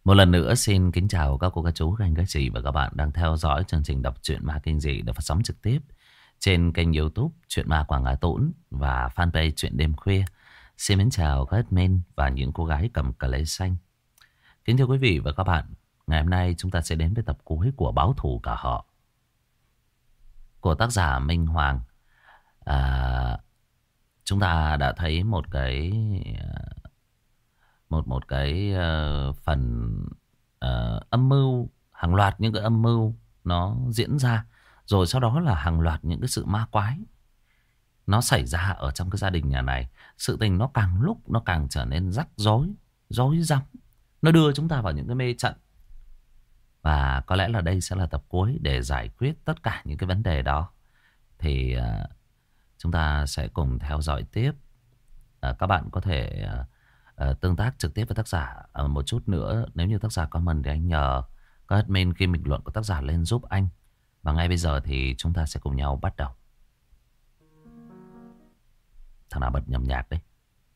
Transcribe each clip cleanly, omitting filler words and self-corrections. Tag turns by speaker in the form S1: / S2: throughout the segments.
S1: Một lần nữa xin kính chào các cô, các chú, các anh, các chị và các bạn đang theo dõi chương trình đọc truyện ma kinh dị được phát sóng trực tiếp trên kênh YouTube Truyện Ma Quảng Ngãi Tũng và fanpage Truyện Đêm Khuya. Xin mến chào các admin và những cô gái cầm cờ lê xanh. Kính thưa quý vị và các bạn, ngày hôm nay chúng ta sẽ đến với tập cuối của Báo Thù Cả Họ của tác giả Minh Hoàng. Chúng ta đã thấy một cái phần âm mưu, hàng loạt những cái âm mưu nó diễn ra, rồi sau đó là hàng loạt những cái sự ma quái nó xảy ra ở trong cái gia đình nhà này. Sự tình nó càng lúc nó càng trở nên rắc rối, rối rắm, nó đưa chúng ta vào những cái mê trận. Và có lẽ là đây sẽ là tập cuối để giải quyết tất cả những cái vấn đề đó. Thì chúng ta sẽ cùng theo dõi tiếp. Các bạn có thể tương tác trực tiếp với tác giả một chút nữa. Nếu như tác giả comment thì anh nhờ các admin ghi bình luận của tác giả lên giúp anh. Và ngay bây giờ thì chúng ta sẽ cùng nhau bắt đầu. Thằng nào bật nhầm nhạc đấy.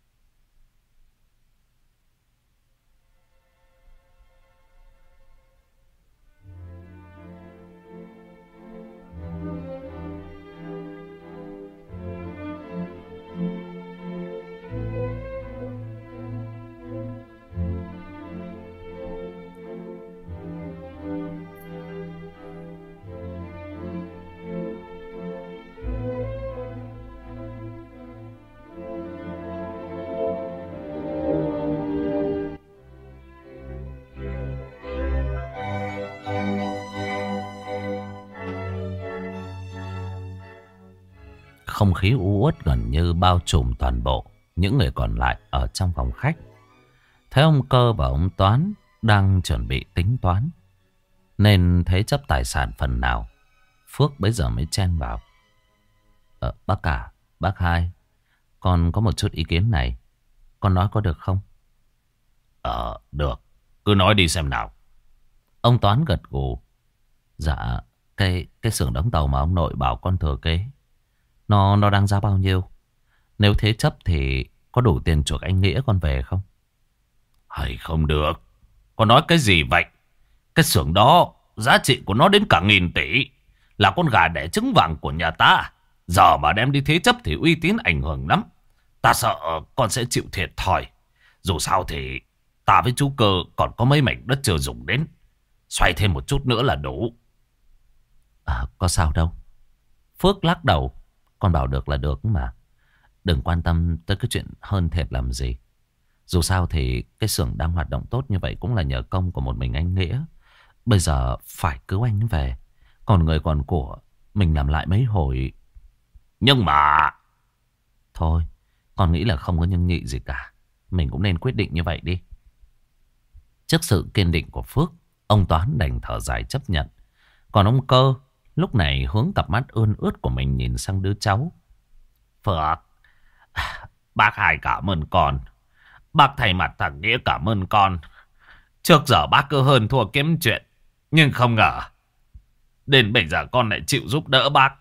S1: Không khí u uất gần như bao trùm toàn bộ những người còn lại ở trong phòng khách. Thấy ông Cơ và ông Toán đang chuẩn bị tính toán, nên thế chấp tài sản phần nào, Phước bấy giờ mới chen vào. Bác cả, bác hai, con có một chút ý kiến này, con nói có được không?
S2: Được, cứ nói đi xem nào.
S1: Ông Toán gật gù. Dạ, cái xưởng đóng tàu mà ông nội bảo con thừa kế, Nó đang giá bao nhiêu? Nếu thế chấp thì có đủ tiền chuộc anh Nghĩa con về không?
S2: Hay không được. Con nói cái gì vậy? Cái xưởng đó giá trị của nó đến cả 1.000 tỷ. Là con gà đẻ trứng vàng của nhà ta. Giờ mà đem đi thế chấp thì uy tín ảnh hưởng lắm. Ta sợ con sẽ chịu thiệt thòi. Dù sao thì ta với chú Cơ còn có mấy mảnh đất chưa dùng đến. Xoay thêm một chút nữa là đủ.
S1: Có sao đâu. Phước lắc đầu. Con bảo được là được mà. Đừng quan tâm tới cái chuyện hơn thiệt làm gì. Dù sao thì cái xưởng đang hoạt động tốt như vậy cũng là nhờ công của một mình anh Nghĩa. Bây giờ phải cứu anh về. Còn người còn của mình làm lại mấy hồi.
S2: Nhưng mà...
S1: Thôi, con nghĩ là không có nhưng nhị gì cả. Mình cũng nên quyết định như vậy đi. Trước sự kiên định của Phước, ông Toán đành thở dài chấp nhận. Còn ông Cơ lúc này hướng cặp mắt ươn ướt của mình nhìn sang đứa cháu.
S2: Phước, bác hai cảm ơn con. Bác thay mặt thằng Nghĩa cảm ơn con. Trước giờ bác cứ hơn thua kiếm chuyện. Nhưng không ngờ đến bây giờ con lại chịu giúp đỡ bác.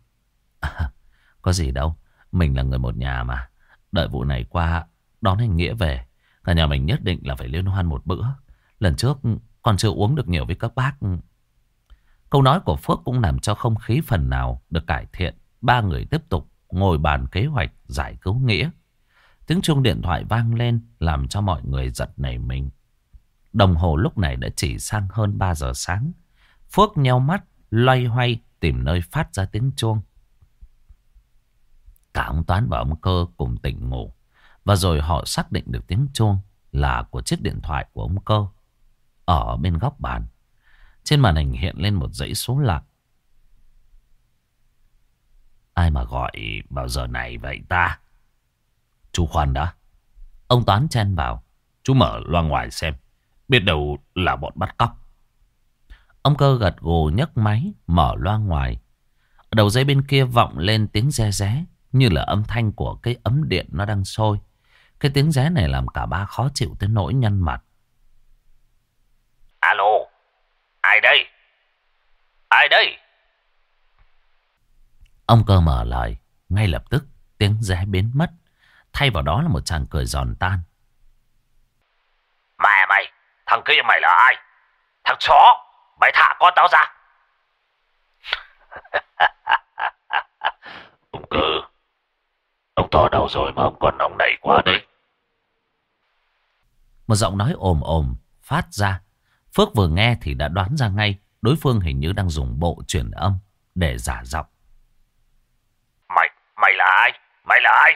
S1: Có gì đâu. Mình là người một nhà mà. Đợi vụ này qua đón anh Nghĩa về. Cả nhà mình nhất định là phải liên hoan một bữa. Lần trước con chưa uống được nhiều với các bác. Câu nói của Phước cũng làm cho không khí phần nào được cải thiện. Ba người tiếp tục ngồi bàn kế hoạch giải cứu Nghĩa. Tiếng chuông điện thoại vang lên làm cho mọi người giật nảy mình. Đồng hồ lúc này đã chỉ sang hơn 3 giờ sáng. Phước nheo mắt loay hoay tìm nơi phát ra tiếng chuông. Cả ông Toán và ông Cơ cùng tỉnh ngủ. Và rồi họ xác định được tiếng chuông là của chiếc điện thoại của ông Cơ. Ở bên góc bàn, trên màn hình hiện lên một dãy số lạ.
S2: Ai mà gọi vào giờ này vậy ta?
S1: Chú khoan đã. Ông Toán chen vào.
S2: Chú mở loa ngoài xem. Biết đâu là bọn bắt cóc.
S1: Ông Cơ gật gù nhấc máy mở loa ngoài. Ở đầu dây bên kia vọng lên tiếng re ré, như là âm thanh của cái ấm điện nó đang sôi. Cái tiếng ré này làm cả ba khó chịu tới nỗi nhăn mặt.
S2: Alo, ai đây? Ai đây?
S1: Ông Cơ mở lời. Ngay lập tức tiếng ré biến mất. Thay vào đó là một tràng cười giòn tan.
S2: Mẹ mày, Thằng kia mày là ai? Thằng chó, mày thả con tao ra. Ông Cơ, ông to đâu rồi mà ông còn nóng nảy quá đấy.
S1: Một giọng nói ồm ồm phát ra. Phước vừa nghe thì đã đoán ra ngay đối phương hình như đang dùng bộ truyền âm để giả giọng.
S2: Mày là ai? Mày là ai?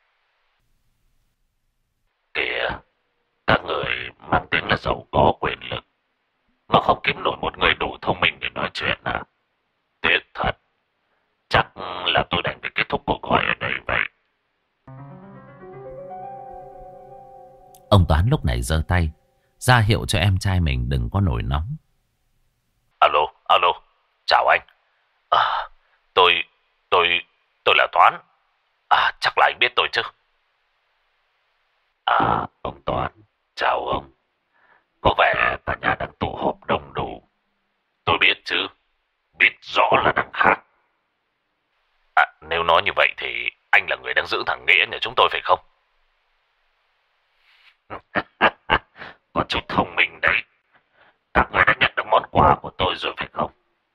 S2: Kìa, các người mang tiếng là giàu có quyền lực mà không kiếm nổi một người đủ thông minh để nói chuyện à? Tiếc thật. Chắc là tôi đành phải kết thúc cuộc gọi ở đây vậy.
S1: Ông Toán lúc này giơ tay ra hiệu cho em trai mình đừng có nổi nóng.
S2: Alo, chào anh. Tôi là Toán. Chắc là anh biết tôi chứ. Ông Toán, chào ông. Có vẻ cả nhà đang tụ họp đông đủ. Tôi biết chứ, biết rõ là đang khác. Nếu nói như vậy thì anh là người đang giữ thằng Nghĩa nhà chúng tôi phải không? Có chút thông minh đấy. Các người đã nhận được món quà của tôi rồi phải không?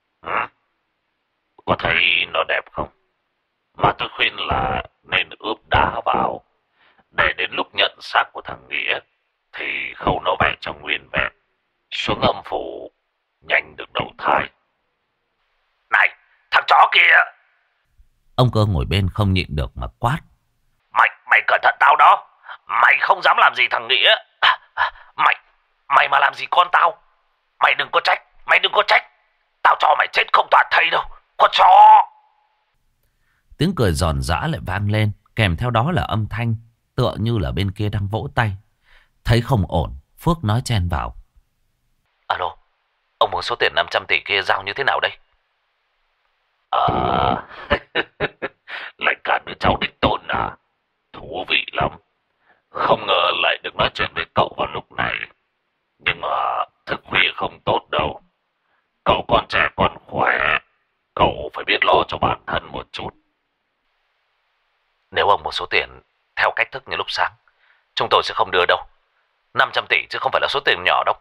S2: Có thấy nó đẹp không? Mà tôi khuyên là nên ướp đá vào, để đến lúc nhận xác của thằng Nghĩa thì khâu nó về trong nguyên vẹn, xuống âm phủ nhanh được đầu thai. Này, thằng chó kia!
S1: Ông Cơ ngồi bên không nhịn được mà quát.
S2: Mày cẩn thận tao đó. Mày không dám làm gì thằng Nghĩa. Mày mà làm gì con tao, mày đừng có trách. Tao cho mày chết không toàn thây đâu, con chó.
S1: Tiếng cười giòn giã lại vang lên, kèm theo đó là âm thanh tựa như là bên kia đang vỗ tay. Thấy không ổn, Phước nói chen vào.
S2: Alo, ông muốn số tiền 500 tỷ kia giao như thế nào đây? Lại cả đứa cháu đích tôn à? Thú vị lắm. Không ngờ lại được nói chuyện với cậu vào lúc này. Nhưng mà thức khuya không tốt đâu. Cậu còn trẻ còn khỏe, cậu phải biết lo cho bản thân một chút. Nếu ông một số tiền theo cách thức như lúc sáng, chúng tôi sẽ không đưa đâu. 500 tỷ chứ không phải là số tiền nhỏ đâu.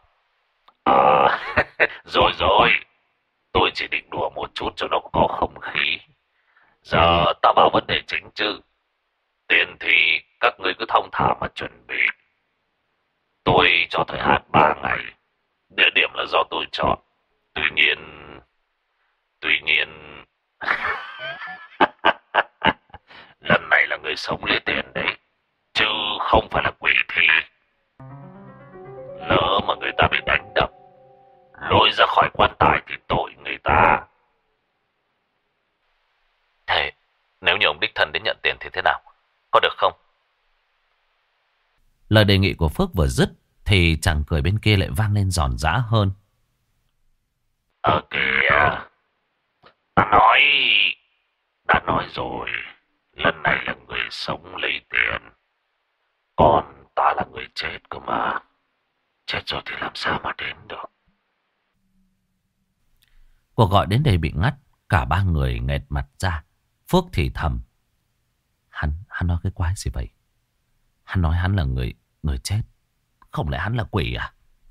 S2: Rồi, tôi chỉ định đùa một chút cho nó có không khí. Giờ ta vào vấn đề chính chứ. Tiền thì các người cứ thong thả mà chuẩn bị. Tôi cho thời hạn 3 ngày. Địa điểm là do tôi chọn. Tuy nhiên lần này là người sống lấy tiền đấy, chứ không phải là quỷ thi. Lỡ mà người ta bị đánh đập, lôi ra khỏi quan tài thì tội người ta. Thế nếu như ông đích thân đến nhận tiền thì thế nào? Có được không?
S1: Lời đề nghị của Phước vừa dứt thì chàng cười bên kia lại vang lên giòn giã hơn.
S2: Kìa, đã nói rồi, lần này là người sống lấy tiền, còn ta là người chết cơ mà. Chết rồi thì làm sao mà đến được.
S1: Cuộc gọi đến đây bị ngắt, cả ba người nghẹt mặt ra. Phước thì thầm. Hắn nói cái quái gì vậy? Hắn nói hắn là người chết. Không lẽ hắn là quỷ à?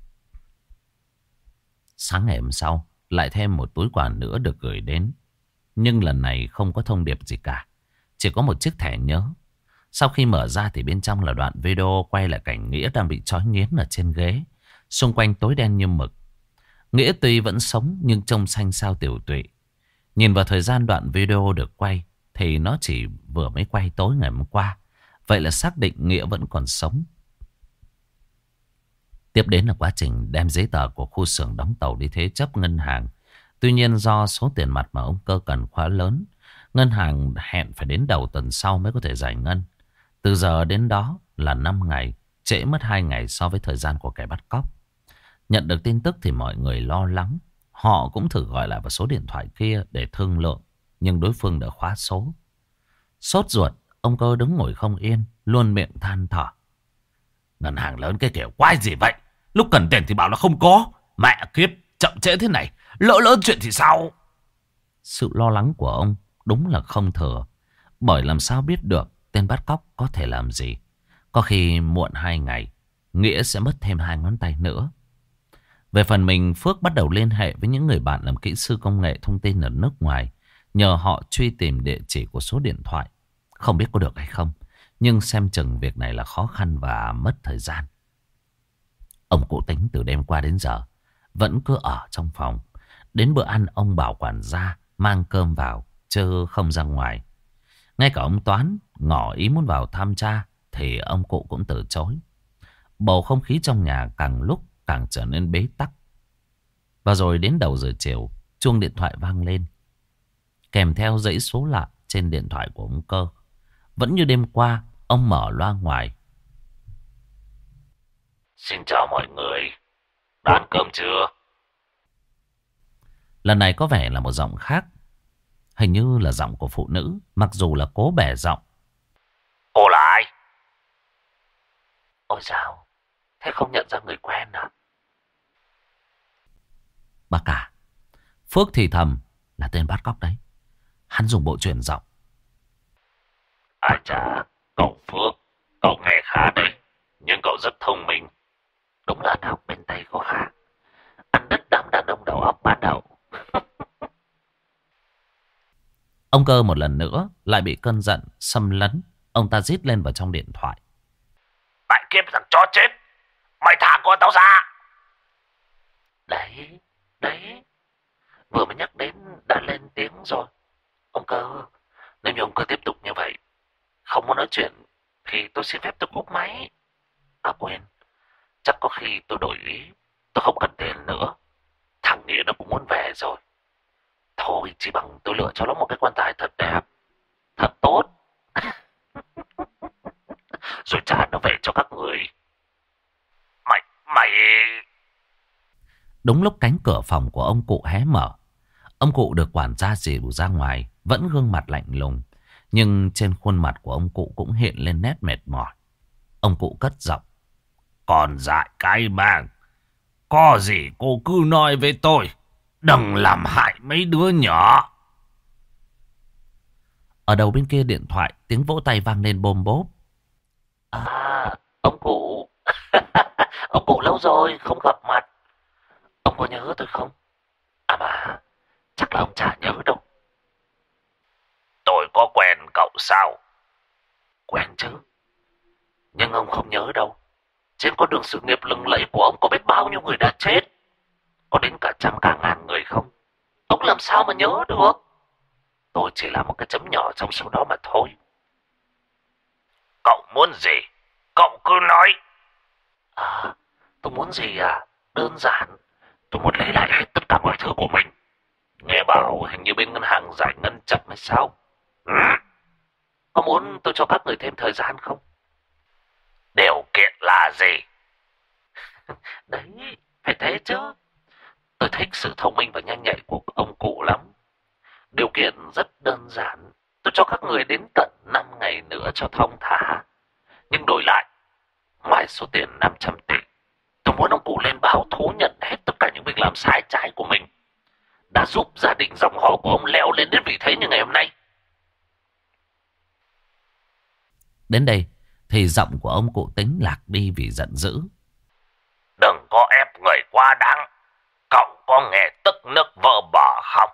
S1: Sáng ngày hôm sau, lại thêm một túi quà nữa được gửi đến. Nhưng lần này không có thông điệp gì cả. Chỉ có một chiếc thẻ nhớ. Sau khi mở ra thì bên trong là đoạn video quay lại cảnh Nghĩa đang bị trói nghiến ở trên ghế. Xung quanh tối đen như mực. Nghĩa tuy vẫn sống nhưng trông xanh xao tiểu tụy. Nhìn vào thời gian đoạn video được quay thì nó chỉ vừa mới quay tối ngày hôm qua. Vậy là xác định Nghĩa vẫn còn sống. Tiếp đến là quá trình đem giấy tờ của khu xưởng đóng tàu đi thế chấp ngân hàng. Tuy nhiên do số tiền mặt mà ông Cơ cần quá lớn, ngân hàng hẹn phải đến đầu tuần sau mới có thể giải ngân. Từ giờ đến đó là 5 ngày, trễ mất 2 ngày so với thời gian của kẻ bắt cóc. Nhận được tin tức thì mọi người lo lắng. Họ cũng thử gọi lại vào số điện thoại kia để thương lượng, nhưng đối phương đã khóa số. Sốt ruột, ông Cơ đứng ngồi không yên, luôn miệng than thở.
S2: Ngân hàng lớn cái kiểu quái gì vậy? Lúc cần tiền thì bảo là không có. Mẹ kiếp, chậm trễ thế này, lỡ chuyện thì sao?
S1: Sự lo lắng của ông đúng là không thừa. Bởi làm sao biết được tên bắt cóc có thể làm gì. Có khi muộn 2 ngày, Nghĩa sẽ mất thêm 2 ngón tay nữa. Về phần mình, Phước bắt đầu liên hệ với những người bạn làm kỹ sư công nghệ thông tin ở nước ngoài, nhờ họ truy tìm địa chỉ của số điện thoại. Không biết có được hay không, nhưng xem chừng việc này là khó khăn và mất thời gian. Ông cụ Tính từ đêm qua đến giờ vẫn cứ ở trong phòng. Đến bữa ăn ông bảo quản gia mang cơm vào, chứ không ra ngoài. Ngay cả ông Toán ngỏ ý muốn vào thăm cha thì ông cụ cũng từ chối. Bầu không khí trong nhà càng lúc càng trở nên bế tắc. Và rồi đến đầu giờ chiều, chuông điện thoại vang lên, kèm theo dãy số lạ trên điện thoại của ông Cơ. Vẫn như đêm qua, ông mở loa ngoài.
S2: Xin chào mọi người. Đã ăn cơm chưa?
S1: Lần này có vẻ là một giọng khác. Hình như là giọng của phụ nữ, mặc dù là cố bẻ giọng.
S2: Cô là ai?
S1: Ôi sao? Thế không nhận ra người quen à? Bác cả. Phước thì thầm là tên bắt cóc đấy. Hắn dùng bộ chuyển giọng.
S2: Ai chà, cậu Phước, cậu nghe khá đấy, nhưng cậu rất thông minh.
S1: Đúng là học bên Tây có khá. Ăn đứt đám đàn ông đầu óc ban đầu. Ông Cơ một lần nữa lại bị cơn giận xâm lấn. Ông ta rít lên vào trong điện thoại.
S2: Mẹ kiếp thằng chó chết, mày thả con tao ra.
S1: Đấy, vừa mới nhắc đến đã lên tiếng rồi. Ông Cơ, nếu như ông cứ tiếp tục như vậy, không muốn nói chuyện, thì tôi xin phép tôi cúp máy. À quên, chắc có khi tôi đổi ý. Tôi không cần tiền nữa. Thằng Nghĩa nó cũng muốn về rồi. Thôi chỉ bằng tôi lựa cho nó một cái quan tài thật đẹp, thật tốt, rồi trả nó về cho các người.
S2: Mày...
S1: Đúng lúc cánh cửa phòng của ông cụ hé mở. Ông cụ được quản gia dìu ra ngoài, vẫn gương mặt lạnh lùng, nhưng trên khuôn mặt của ông cụ cũng hiện lên nét mệt mỏi. Ông cụ cất giọng.
S2: Còn dại cái mang, có gì cô cứ nói với tôi, đừng làm hại mấy đứa nhỏ.
S1: Ở đầu bên kia điện thoại, tiếng vỗ tay vang lên bôm bốp. À, ông cụ. Ông cụ lâu rồi không gặp mặt. Ông có nhớ tôi không? À mà, chắc là ông chả nhớ đâu.
S2: Tôi có quen cậu sao?
S1: Quen chứ, nhưng ông không nhớ đâu. Trên con đường sự nghiệp lừng lẫy của ông có biết bao nhiêu người đã chết, có đến cả trăm cả ngàn người không? Ông làm sao mà nhớ được? Tôi chỉ là một cái chấm nhỏ trong số đó mà thôi.
S2: Cậu muốn gì? Cậu cứ nói.
S1: À, tôi muốn gì à? Đơn giản, tôi muốn lấy lại hết tất cả mọi thứ của mình. Nghe bảo hình như bên ngân hàng giải ngân chậm hay sao? Có muốn tôi cho các người thêm thời gian không?
S2: Điều kiện là gì?
S1: Đấy, phải thế chứ. Tôi thích sự thông minh và nhanh nhạy của ông cụ lắm. Điều kiện rất đơn giản. Tôi cho các người đến tận 5 ngày nữa cho thông thả. Nhưng đổi lại, ngoài số tiền 500 tỷ, tôi muốn ông cụ lên báo thú nhận hết tất cả những việc làm sai trái của mình, đã giúp gia đình dòng họ của ông leo lên đến vị thế như ngày hôm nay. Đến đây thì giọng của ông cụ Tính lạc đi vì giận dữ.
S2: Đừng có ép người quá đáng. Cậu có nghe tức nước vỡ bờ không?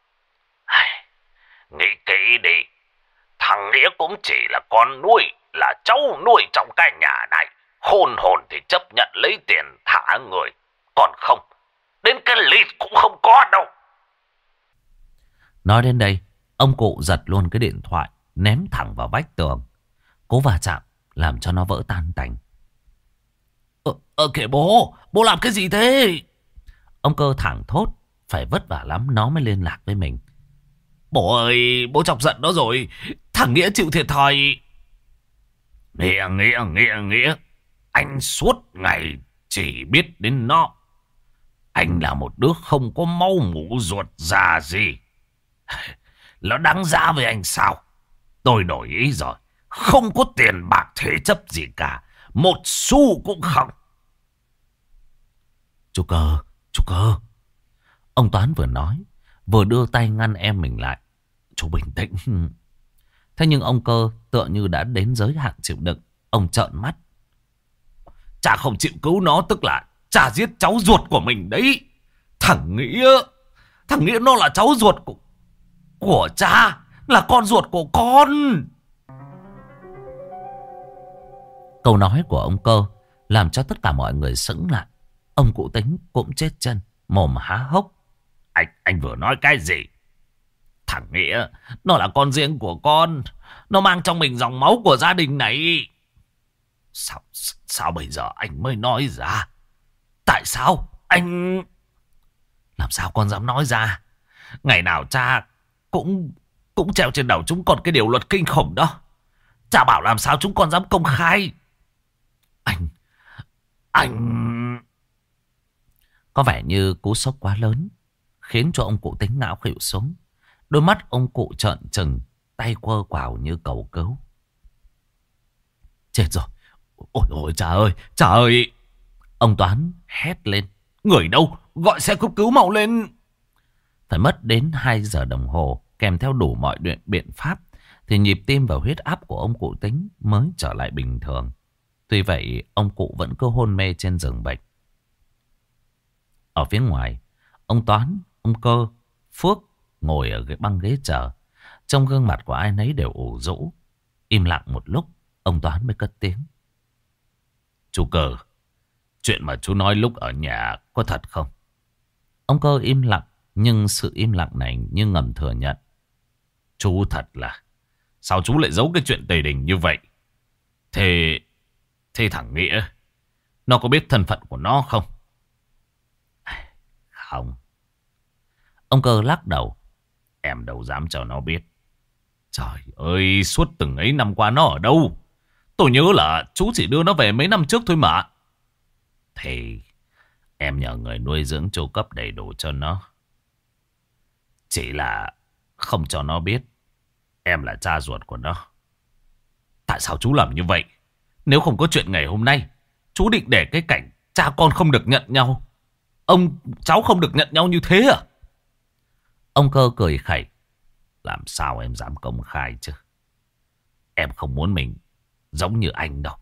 S2: Nghĩ kỹ đi. Thằng Nghĩa cũng chỉ là con nuôi, là cháu nuôi trong cái nhà này. Khôn hồn thì chấp nhận lấy tiền thả người. Còn không, đến cái lít cũng không có đâu.
S1: Nói đến đây, ông cụ giật luôn cái điện thoại, ném thẳng vào vách tường. Cố va chạm làm cho nó vỡ tan tành. Kìa bố làm cái gì thế? Ông Cơ thẳng thốt, phải vất vả lắm nó mới liên lạc với mình. Bố ơi, bố chọc giận nó rồi, thằng Nghĩa chịu thiệt thòi.
S2: Nghĩa. Anh suốt ngày chỉ biết đến nó. Anh là một đứa không có máu mủ ruột già gì. Nó đáng giá với anh sao? Tôi đổi ý rồi. Không có tiền bạc thế chấp gì cả. Một xu cũng không.
S1: Chú Cơ. Ông Toán vừa nói, vừa đưa tay ngăn em mình lại. Chú bình tĩnh. Thế nhưng ông Cơ tựa như đã đến giới hạn chịu đựng. Ông trợn mắt.
S2: Chả không chịu cứu nó, tức là cha giết cháu ruột của mình đấy. Thằng Nghĩa nó là cháu ruột của cha, là con ruột của con.
S1: Câu nói của ông Cơ làm cho tất cả mọi người sững lại. Ông cụ Tính cũng chết chân, mồm há hốc.
S2: Anh vừa nói cái gì? Thằng Nghĩa nó là con riêng của con, nó mang trong mình dòng máu của gia đình này. Sao bây giờ anh mới nói ra? Tại sao anh... Làm sao con dám nói ra? Ngày nào cha cũng treo trên đầu chúng con cái điều luật kinh khủng đó. Cha bảo làm sao chúng con dám công khai. Anh...
S1: Có vẻ như cú sốc quá lớn khiến cho ông cụ Tính ngã khuỵu xuống. Đôi mắt ông cụ trợn trừng, tay quơ quào như cầu cứu.
S2: Chết rồi. Ôi cha ơi.
S1: Ông Toán hét lên.
S2: Người đâu? Gọi xe cấp cứu mau lên.
S1: Phải mất đến 2 giờ đồng hồ, kèm theo đủ mọi biện pháp, thì nhịp tim và huyết áp của ông cụ Tính mới trở lại bình thường. Tuy vậy, ông cụ vẫn cứ hôn mê trên giường bệnh. Ở phía ngoài, ông Toán, ông Cơ, Phước ngồi ở cái băng ghế chờ. Trong gương mặt của ai nấy đều ủ rũ. Im lặng một lúc, ông Toán mới cất tiếng.
S2: Chú Cơ, chuyện mà chú nói lúc ở nhà có thật không?
S1: Ông Cơ im lặng, nhưng sự im lặng này như ngầm thừa nhận.
S2: Chú thật là... Sao chú lại giấu cái chuyện tề đình như vậy? Thế thằng Nghĩa, nó có biết thân phận của nó không?
S1: Không. Ông Cơ lắc đầu.
S2: Em đâu dám cho nó biết. Trời ơi, suốt từng ấy năm qua nó ở đâu? Tôi nhớ là chú chỉ đưa nó về mấy năm trước thôi mà.
S1: Thì em nhờ người nuôi dưỡng chu cấp đầy đủ cho nó.
S2: Chỉ là không cho nó biết em là cha ruột của nó. Tại sao chú làm như vậy? Nếu không có chuyện ngày hôm nay, chú định để cái cảnh cha con không được nhận nhau, cháu không được nhận nhau như thế à?
S1: Ông Cơ cười khẩy.
S2: Làm sao em dám công khai chứ? Em không muốn mình giống như anh đâu.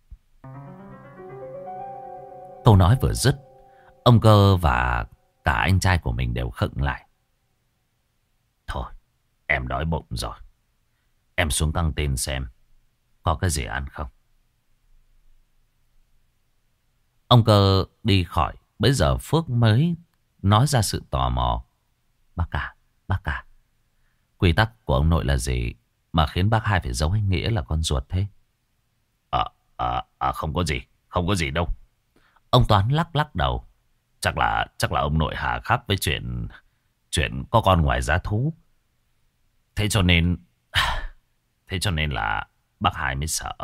S1: Câu nói vừa dứt, ông Cơ và cả anh trai của mình đều khựng lại.
S2: Thôi, em đói bụng rồi. Em xuống căng tin xem có cái gì ăn không.
S1: Ông Cơ đi khỏi. Bây giờ Phước mới nói ra sự tò mò. Bác cả, quy tắc của ông nội là gì mà khiến bác hai phải giấu anh Nghĩa là con ruột thế?
S2: Không có gì đâu.
S1: Ông Toán lắc đầu.
S2: Chắc là ông nội hà khắc với chuyện có con ngoài giá thú. Thế cho nên là bác hai mới sợ.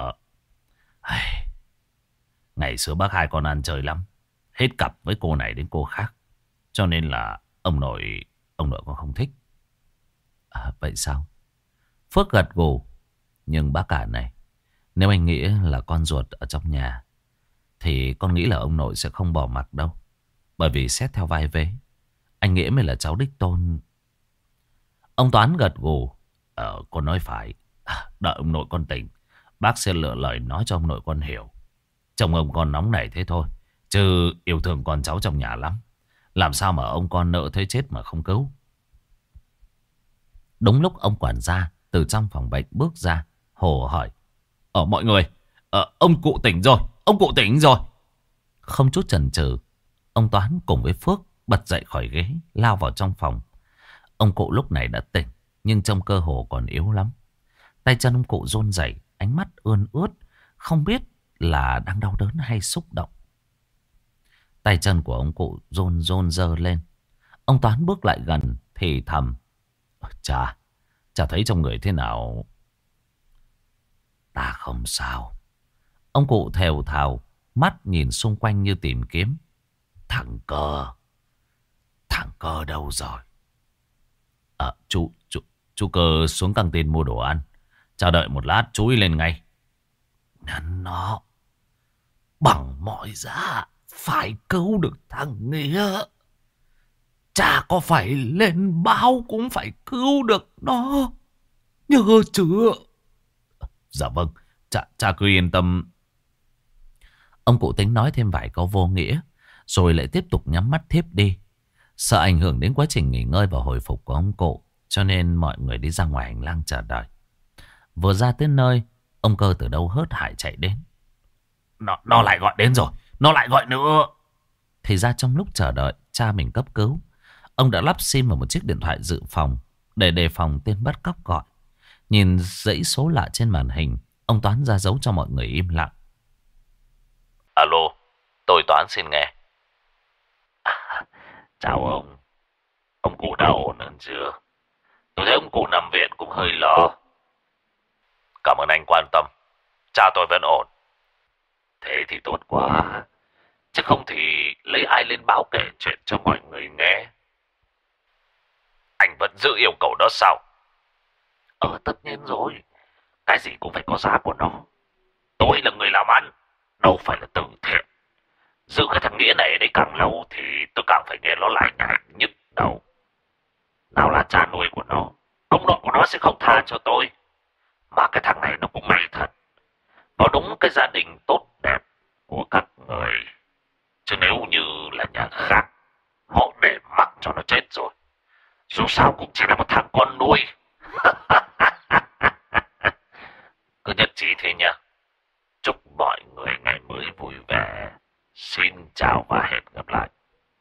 S2: Ngày xưa bác hai còn ăn chơi lắm, hết cặp với cô này đến cô khác. Cho nên là ông nội còn không thích.
S1: Vậy sao? Phước gật gù. Nhưng bác cả này, nếu anh Nghĩa là con ruột ở trong nhà thì con nghĩ là ông nội sẽ không bỏ mặc đâu. Bởi vì xét theo vai vế, anh Nghĩa mới là cháu đích tôn. Ông Toán gật gù.
S2: Con nói phải. Đợi ông nội con tỉnh, bác sẽ lựa lời nói cho ông nội con hiểu. Chồng ông con nóng nảy thế thôi, chứ yêu thương con cháu trong nhà lắm. Làm sao mà ông con nợ thế chết mà không cứu.
S1: Đúng lúc ông quản gia từ trong phòng bệnh bước ra, Hồ hỏi.
S2: Mọi người, ông cụ tỉnh rồi.
S1: Không chút chần chừ, ông Toán cùng với Phước bật dậy khỏi ghế, lao vào trong phòng. Ông cụ lúc này đã tỉnh, nhưng trông cơ hồ còn yếu lắm. Tay chân ông cụ run rẩy, ánh mắt ươn ướt, không biết là đang đau đớn hay xúc động. Tay chân của ông cụ run rơ lên. Ông Toán bước lại gần thì thầm.
S2: Chà thấy trong người thế nào?
S1: Ta không sao. Ông cụ thều thào, mắt nhìn xung quanh như tìm kiếm.
S2: Thằng Cơ đâu rồi? Chú Cơ xuống căng tin mua đồ ăn. Chờ đợi một lát chú ý lên ngay.
S1: Nó bằng mọi giá phải cứu được thằng Nghĩa. Cha có phải lên báo cũng phải cứu được nó. Nhớ chưa?
S2: Dạ vâng, cha cứ yên tâm.
S1: Ông cụ Tính nói thêm vài câu vô nghĩa, rồi lại tiếp tục nhắm mắt thiếp đi. Sợ ảnh hưởng đến quá trình nghỉ ngơi và hồi phục của ông cụ, cho nên mọi người đi ra ngoài hành lang chờ đợi. Vừa ra tới nơi, ông Cơ từ đâu hớt hải chạy đến.
S2: Nó lại gọi đến rồi. Nó lại gọi nữa.
S1: Thì ra trong lúc chờ đợi cha mình cấp cứu, ông đã lắp sim vào một chiếc điện thoại dự phòng để đề phòng tên bắt cóc gọi. Nhìn dãy số lạ trên màn hình, ông Toán ra dấu cho mọi người im lặng.
S2: Alo, tôi Toán xin nghe. Chào ông. Ông cụ đã ổn hơn chưa? Tôi thấy ông cụ nằm viện cũng hơi lo. Cảm ơn anh quan tâm. Cha tôi vẫn ổn. Thế thì tốt quá. Chứ không thì lấy ai lên báo kể chuyện cho mọi người nghe. Anh vẫn giữ yêu cầu đó sao? Tất nhiên rồi. Cái gì cũng phải có giá của nó. Tôi là người làm ăn, đâu phải là từ thiện. Giữ cái thằng Nghĩa này đấy càng lâu thì tôi càng phải nghe nó lại nhải nhức đầu. Nào là cha nuôi của nó, ông nội của nó sẽ không tha cho tôi. Mà cái thằng này nó cũng may thật. Có đúng cái gia đình tốt đẹp của các người. Chứ nếu như là nhà khác, họ để mặc cho nó chết rồi. Dù sao cũng chỉ là một thằng con nuôi. Cứ nhất trí thế nhá. Chúc mọi người ngày mới vui vẻ. Xin chào và hẹn gặp lại.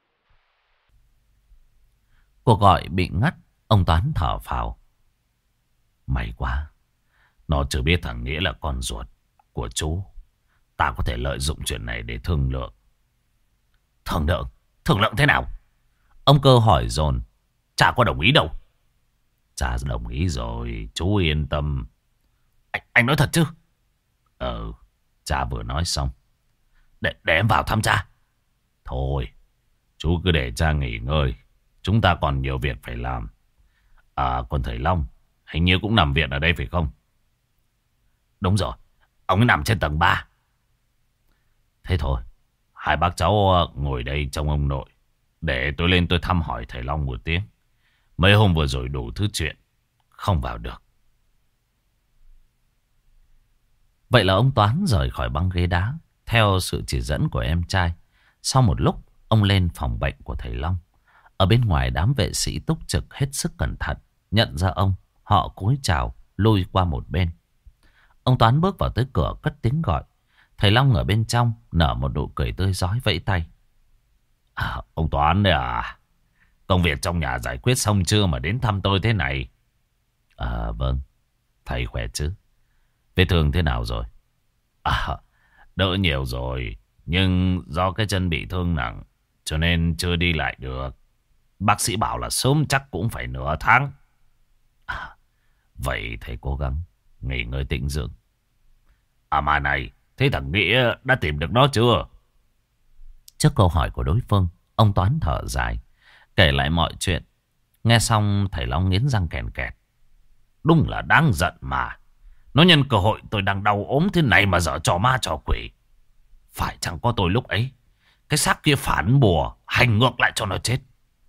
S1: Cuộc gọi bị ngắt, ông Toán thở phào. May quá, nó chưa biết thằng Nghĩa là con ruột của chú. Ta có thể lợi dụng chuyện này để thương lượng. Thương lượng? Thương lượng thế nào? Ông Cơ hỏi dồn. Chả có đồng ý đâu. Cha đồng ý rồi, chú yên tâm.
S2: Anh nói thật chứ?
S1: Cha vừa nói xong.
S2: Để em vào thăm cha.
S1: Thôi, chú cứ để cha nghỉ ngơi. Chúng ta còn nhiều việc phải làm. Còn thầy Long hình như cũng nằm viện ở đây phải không?
S2: Đúng rồi, ông ấy nằm trên tầng 3.
S1: Thế thôi, hai bác cháu ngồi đây trong ông nội. Để tôi lên tôi thăm hỏi thầy Long một tiếng. Mấy hôm vừa rồi đủ thứ chuyện, không vào được. Vậy là ông Toán rời khỏi băng ghế đá theo sự chỉ dẫn của em trai. Sau một lúc, ông lên phòng bệnh của thầy Long. Ở bên ngoài, đám vệ sĩ túc trực hết sức cẩn thận. Nhận ra ông, họ cúi chào, lui qua một bên. Ông Toán bước vào tới cửa cất tiếng gọi. Thầy Long ở bên trong nở một nụ cười tươi rói vẫy tay.
S2: Ông Toán đấy à? Công việc trong nhà giải quyết xong chưa mà đến thăm tôi thế này?
S1: Vâng, thầy khỏe chứ? Vết thương thế nào rồi?
S2: Đỡ nhiều rồi. Nhưng do cái chân bị thương nặng cho nên chưa đi lại được. Bác sĩ bảo là sớm chắc cũng phải nửa tháng.
S1: Vậy thầy cố gắng nghỉ ngơi tĩnh dưỡng.
S2: Mà này, thế thằng Nghĩa đã tìm được nó chưa?
S1: Trước câu hỏi của đối phương, ông Toán thở dài, kể lại mọi chuyện. Nghe xong thầy Long nghiến răng kèn kẹt.
S2: Đúng là đáng giận mà. Nó nhân cơ hội tôi đang đau ốm thế này mà dở trò ma trò quỷ. Phải chẳng có tôi lúc ấy, cái xác kia phản bùa, hành ngược lại cho nó chết.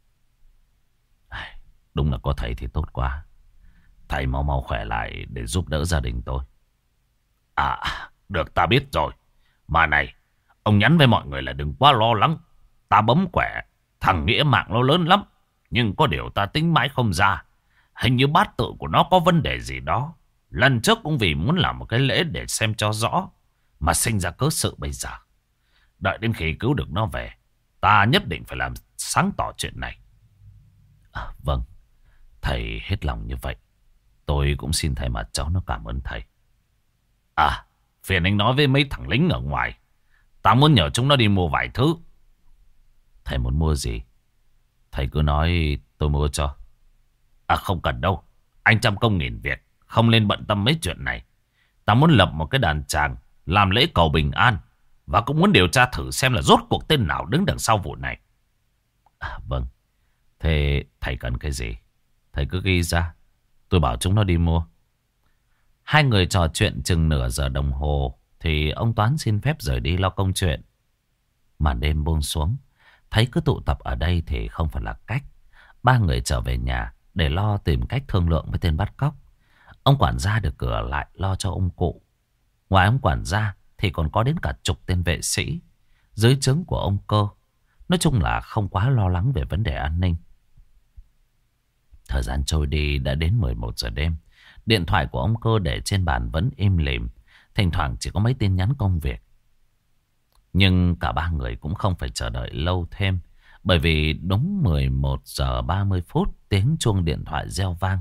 S1: Đúng là có thầy thì tốt quá. Thầy mau mau khỏe lại để giúp đỡ gia đình tôi.
S2: Được, ta biết rồi. Mà này, ông nhắn với mọi người là đừng quá lo lắng. Ta bấm quẻ, thằng Nghĩa mạng nó lớn lắm. Nhưng có điều ta tính mãi không ra. Hình như bát tự của nó có vấn đề gì đó. Lần trước cũng vì muốn làm một cái lễ để xem cho rõ mà sinh ra cớ sự bây giờ. Đợi đến khi cứu được nó về, ta nhất định phải làm sáng tỏ chuyện này.
S1: Vâng, thầy hết lòng như vậy. Tôi cũng xin thay mặt cháu nó cảm ơn thầy.
S2: Phiền anh nói với mấy thằng lính ở ngoài. Ta muốn nhờ chúng nó đi mua vài thứ.
S1: Thầy muốn mua gì? Thầy cứ nói tôi mua cho.
S2: Không cần đâu. Anh trăm công nghìn việc, không nên bận tâm mấy chuyện này. Ta muốn lập một cái đàn tràng, làm lễ cầu bình an. Và cũng muốn điều tra thử xem là rốt cuộc tên nào đứng đằng sau vụ này.
S1: Vâng. Thế thầy cần cái gì? Thầy cứ ghi ra, tôi bảo chúng nó đi mua. Hai người trò chuyện chừng nửa giờ đồng hồ thì ông Toán xin phép rời đi lo công chuyện. Màn đêm buông xuống, thấy cứ tụ tập ở đây thì không phải là cách. Ba người trở về nhà để lo tìm cách thương lượng với tên bắt cóc. Ông quản gia được cửa lại lo cho ông cụ. Ngoài ông quản gia thì còn có đến cả chục tên vệ sĩ dưới trướng của ông Cơ. Nói chung là không quá lo lắng về vấn đề an ninh. Thời gian trôi đi đã đến 11 giờ đêm. Điện thoại của ông Cơ để trên bàn vẫn im lìm. Thỉnh thoảng chỉ có mấy tin nhắn công việc. Nhưng cả ba người cũng không phải chờ đợi lâu thêm. Bởi vì đúng 11 giờ 30 phút tiếng chuông điện thoại reo vang.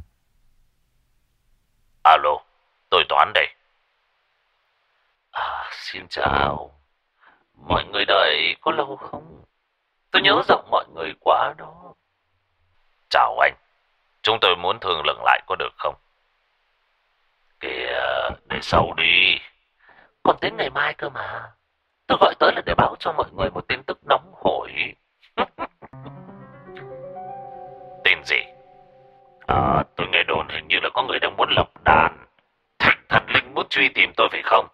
S2: Alo, tôi Toán đây.
S1: Xin chào. Mọi người đợi có lâu không? Tôi nhớ giọng mọi người quá đó.
S2: Chào anh. Chúng tôi muốn thương lượng lại có được không?
S1: Kìa, để sau đi. Còn đến ngày mai cơ mà. Tôi gọi tới là để báo cho mọi người một tin tức nóng hổi.
S2: Tin gì? Tôi nghe đồn hình như là có người đang muốn lập đàn. Thạch Thần Linh muốn truy tìm tôi phải không?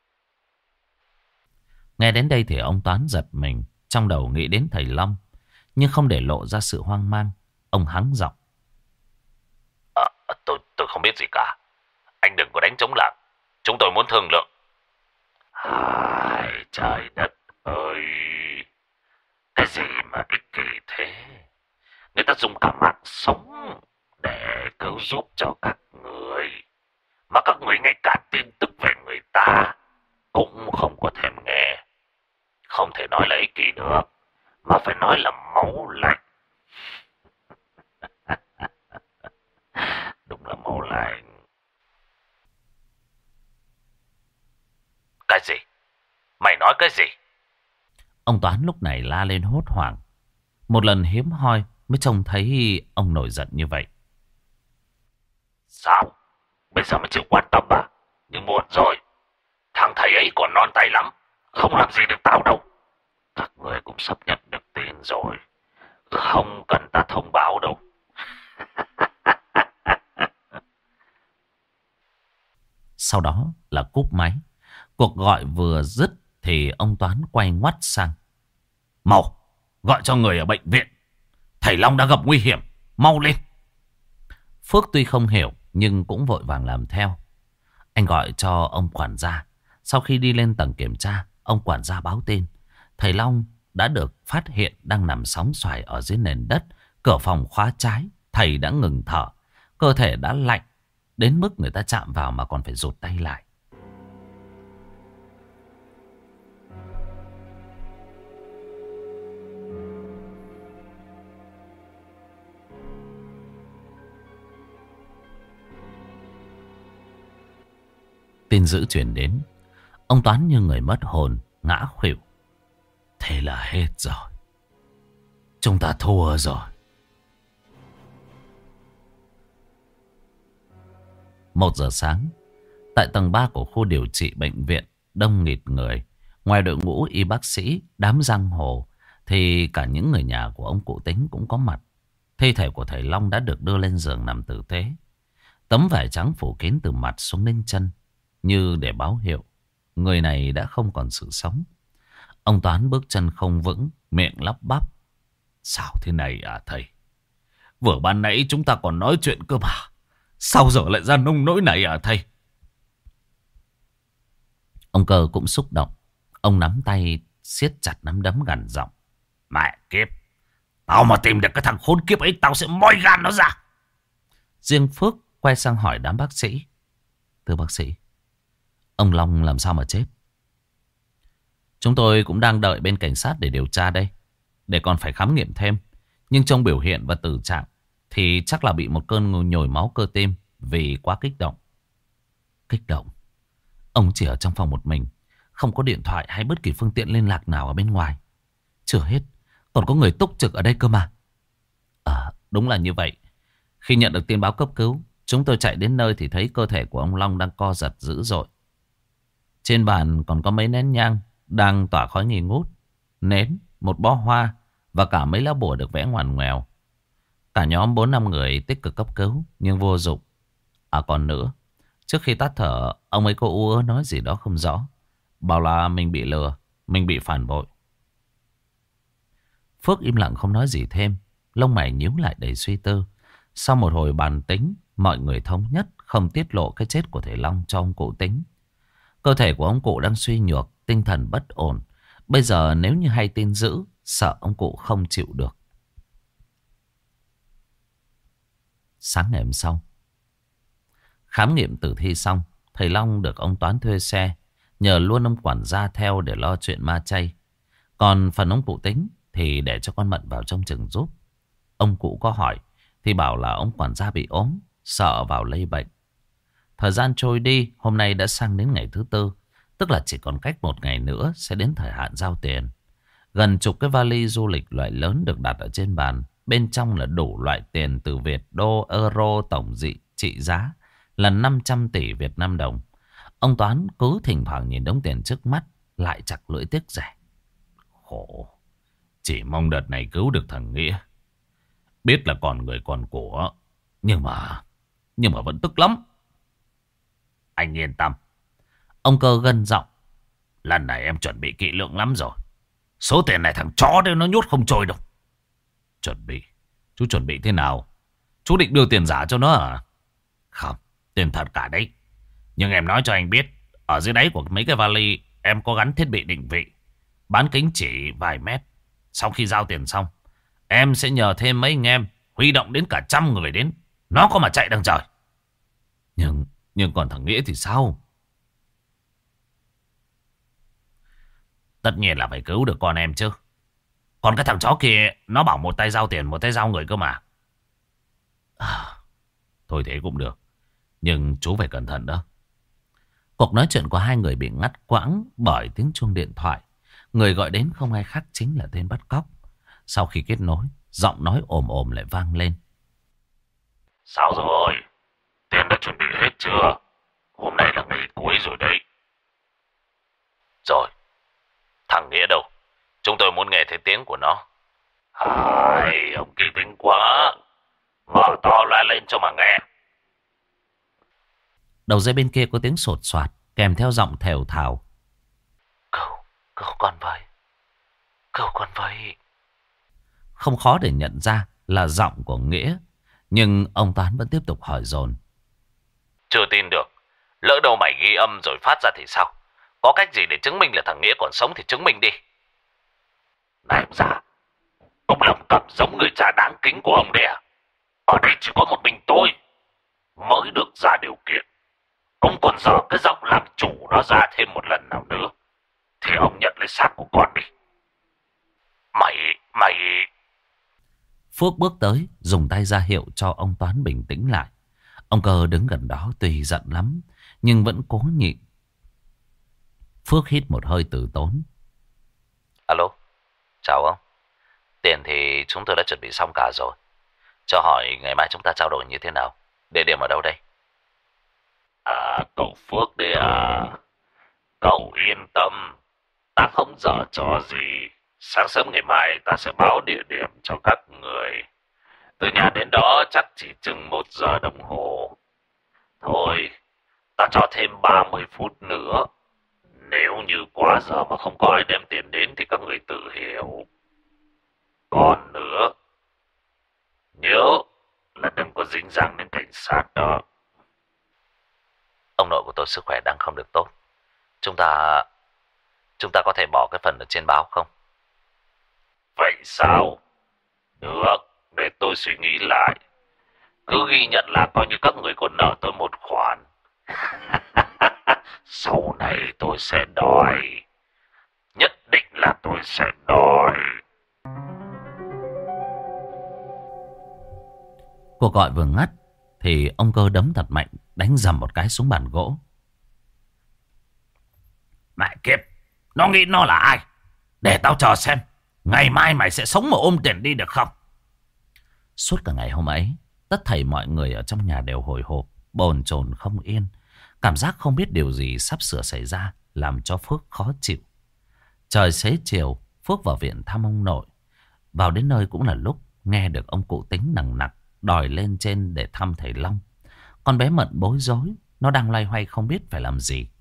S1: Nghe đến đây thì ông Toán giật mình. Trong đầu nghĩ đến thầy Long. Nhưng không để lộ ra sự hoang mang. Ông hắng giọng.
S2: Tôi không biết gì cả. Anh đừng có đánh trống lảng. Chúng tôi muốn thương lượng.
S1: Trời đất ơi. Cái gì mà ích kỷ thế. Người ta dùng cả mạng sống để cứu giúp cho các người. Mà các người ngay cả tin tức về người ta cũng không có thèm nghe. Không thể nói là ích kỷ được, mà phải nói là máu lạnh. Đúng là máu lạnh.
S2: Cái gì? Mày nói cái gì?
S1: Ông Toán lúc này la lên hốt hoảng. Một lần hiếm hoi mới trông thấy ông nổi giận như vậy.
S2: Sao? Bây giờ mới chịu quan tâm à? Nhưng muộn rồi. Thằng thầy ấy còn non tay lắm. Không làm gì được tao đâu.
S1: Các người cũng sắp nhận được tin rồi. Không cần ta thông báo đâu. Sau đó là cúp máy. Cuộc gọi vừa dứt thì ông Toán quay ngoắt sang.
S2: Mau, gọi cho người ở bệnh viện. Thầy Long đã gặp nguy hiểm. Mau lên.
S1: Phước tuy không hiểu nhưng cũng vội vàng làm theo. Anh gọi cho ông quản gia. Sau khi đi lên tầng kiểm tra, ông quản gia báo tin thầy Long đã được phát hiện đang nằm sóng xoài ở dưới nền đất. Cửa phòng khóa trái. Thầy đã ngừng thở. Cơ thể đã lạnh đến mức người ta chạm vào mà còn phải rụt tay lại. Tin dữ truyền đến. Ông Toán như người mất hồn, ngã khuỵu. Thế là hết rồi. Chúng ta thua rồi. 1 giờ sáng, tại tầng 3 của khu điều trị bệnh viện đông nghịt người. Ngoài đội ngũ y bác sĩ, đám giang hồ thì cả những người nhà của ông cụ Tính cũng có mặt. Thi thể của thầy Long đã được đưa lên giường nằm tử tế. Tấm vải trắng phủ kín từ mặt xuống đến chân, như để báo hiệu người này đã không còn sự sống. Ông Toán bước chân không vững, miệng lắp bắp. Sao thế này à thầy? Vừa ban nãy chúng ta còn nói chuyện cơ mà. Sao giờ lại ra nông nỗi này à thầy? Ông Cơ cũng xúc động. Ông nắm tay siết chặt nắm đấm gằn giọng.
S2: Mẹ kiếp, tao mà tìm được cái thằng khốn kiếp ấy, tao sẽ moi gan nó ra.
S1: Riêng Phước quay sang hỏi đám bác sĩ. Thưa bác sĩ, ông Long làm sao mà chết? Chúng tôi cũng đang đợi bên cảnh sát để điều tra đây, để còn phải khám nghiệm thêm. Nhưng trong biểu hiện và tử trạng thì chắc là bị một cơn nhồi máu cơ tim vì quá kích động. Kích động? Ông chỉ ở trong phòng một mình, không có điện thoại hay bất kỳ phương tiện liên lạc nào ở bên ngoài. Chưa hết, còn có người túc trực ở đây cơ mà. Đúng là như vậy. Khi nhận được tin báo cấp cứu, chúng tôi chạy đến nơi thì thấy cơ thể của ông Long đang co giật dữ dội. Trên bàn còn có mấy nén nhang đang tỏa khói nghi ngút, nến, một bó hoa và cả mấy lá bùa được vẽ ngoằn ngoèo. Cả nhóm 4-5 người tích cực cấp cứu nhưng vô dụng. Còn nữa, trước khi tắt thở, ông ấy có ú ớ nói gì đó không rõ, bảo là mình bị lừa, mình bị phản bội. Phước im lặng không nói gì thêm, lông mày nhíu lại đầy suy tư. Sau một hồi bàn tính, mọi người thống nhất không tiết lộ cái chết của thầy Long cho ông cụ Tính. Cơ thể của ông cụ đang suy nhược, tinh thần bất ổn. Bây giờ nếu như hay tin dữ, sợ ông cụ không chịu được. Sáng ngày hôm sau, khám nghiệm tử thi xong, thầy Long được ông Toán thuê xe, nhờ luôn ông quản gia theo để lo chuyện ma chay. Còn phần ông cụ Tính thì để cho con Mận vào trong chừng giúp. Ông cụ có hỏi thì bảo là ông quản gia bị ốm, sợ vào lây bệnh. Thời gian trôi đi, hôm nay đã sang đến ngày thứ tư, tức là chỉ còn cách một ngày nữa sẽ đến thời hạn giao tiền. Gần chục cái vali du lịch loại lớn được đặt ở trên bàn. Bên trong là đủ loại tiền từ Việt đô, euro, tổng trị giá là 500 tỷ Việt Nam đồng. Ông Toán cứ thỉnh thoảng nhìn đống tiền trước mắt, lại chặt lưỡi tiếc rẻ. Khổ, chỉ mong đợt này cứu được thằng Nghĩa. Biết là còn người còn của, nhưng mà vẫn tức lắm. Anh yên tâm, ông Cơ gân giọng. Lần này em chuẩn bị kỹ lưỡng lắm rồi. Số tiền này thằng chó đấy nó nhốt không trôi đâu. Chuẩn bị? Chú chuẩn bị thế nào? Chú định đưa tiền giả cho nó à? Không, tiền thật cả đấy. Nhưng em nói cho anh biết, ở dưới đáy của mấy cái vali em có gắn thiết bị định vị, bán kính chỉ vài mét. Sau khi giao tiền xong, em sẽ nhờ thêm mấy anh em huy động đến cả 100 người đến. Nó có mà chạy đằng trời. Nhưng còn thằng Nghĩa thì sao? Tất nhiên là phải cứu được con em chứ. Còn cái thằng chó kia nó bảo một tay giao tiền, một tay giao người cơ mà. Thôi thế cũng được, nhưng chú phải cẩn thận đó. Cuộc nói chuyện của hai người bị ngắt quãng bởi tiếng chuông điện thoại. Người gọi đến không ai khác chính là tên bắt cóc. Sau khi kết nối, giọng nói ồm ồm lại vang lên.
S2: Sao rồi? Tiền đã chuẩn bị hết chưa? Hôm nay là ngày cuối rồi đấy. Rồi. Thằng Nghĩa đâu? Chúng tôi muốn nghe thấy tiếng của nó. Ai, ông kỳ tính quá. Mở to loa lên cho mà nghe.
S1: Đầu dây bên kia có tiếng sột soạt kèm theo giọng thều thào. Cậu con vậy. Cậu con vậy. Không khó để nhận ra là giọng của Nghĩa. Nhưng ông Toán vẫn tiếp tục hỏi dồn.
S2: Chưa tin được. Lỡ đâu mày ghi âm rồi phát ra thì sao? Có cách gì để chứng minh là thằng Nghĩa còn sống thì chứng minh đi. Này ông già, ông lầm cẩm giống người cha đáng kính của ông đấy à? Ở đây chỉ có một mình tôi mới được ra điều kiện. Ông còn dở cái giọng làm chủ đó ra thêm một lần nào nữa thì ông nhận lấy xác của con đi. Mày...
S1: Phước bước tới, dùng tay ra hiệu cho ông Toán bình tĩnh lại. Ông Cơ đứng gần đó tuy giận lắm, nhưng vẫn cố nhịn. Phước hít một hơi từ tốn.
S2: Alo, chào ông. Tiền thì chúng tôi đã chuẩn bị xong cả rồi. Cho hỏi ngày mai chúng ta trao đổi như thế nào? Địa điểm ở đâu đây? À, cậu Phước đấy à. Cậu yên tâm, ta không dở trò gì. Sáng sớm ngày mai ta sẽ báo địa điểm cho các người. Từ nhà đến đó chắc chỉ chừng 1 giờ đồng hồ. Thôi, ta cho thêm 30 phút nữa. Nếu như quá giờ mà không có ai đem tiền đến thì các người tự hiểu. Còn nữa, nhớ là đừng có dính dáng đến cảnh sát đó. Ông nội của tôi sức khỏe đang không được tốt. Chúng ta có thể bỏ cái phần ở trên báo không? Vậy sao? Được, để tôi suy nghĩ lại. Cứ ghi nhận là coi như các người còn nợ tôi một khoản. Sau này tôi sẽ đòi. Nhất định là tôi sẽ đòi.
S1: Cuộc gọi vừa ngắt thì ông Cơ đấm thật mạnh, đánh dầm một cái xuống bàn gỗ.
S2: Mẹ kiếp, nó nghĩ nó là ai? Để tao chờ xem ngày mai mày sẽ sống mà ôm tiền đi được không?
S1: Suốt cả ngày hôm ấy, tất thảy mọi người ở trong nhà đều hồi hộp, bồn chồn không yên. Cảm giác không biết điều gì sắp sửa xảy ra làm cho Phước khó chịu. Trời xế chiều, Phước vào viện thăm ông nội. Vào đến nơi cũng là lúc nghe được ông cụ Tính nằng nặc đòi lên trên để thăm thầy Long. Con bé Mận bối rối, nó đang loay hoay không biết phải làm gì.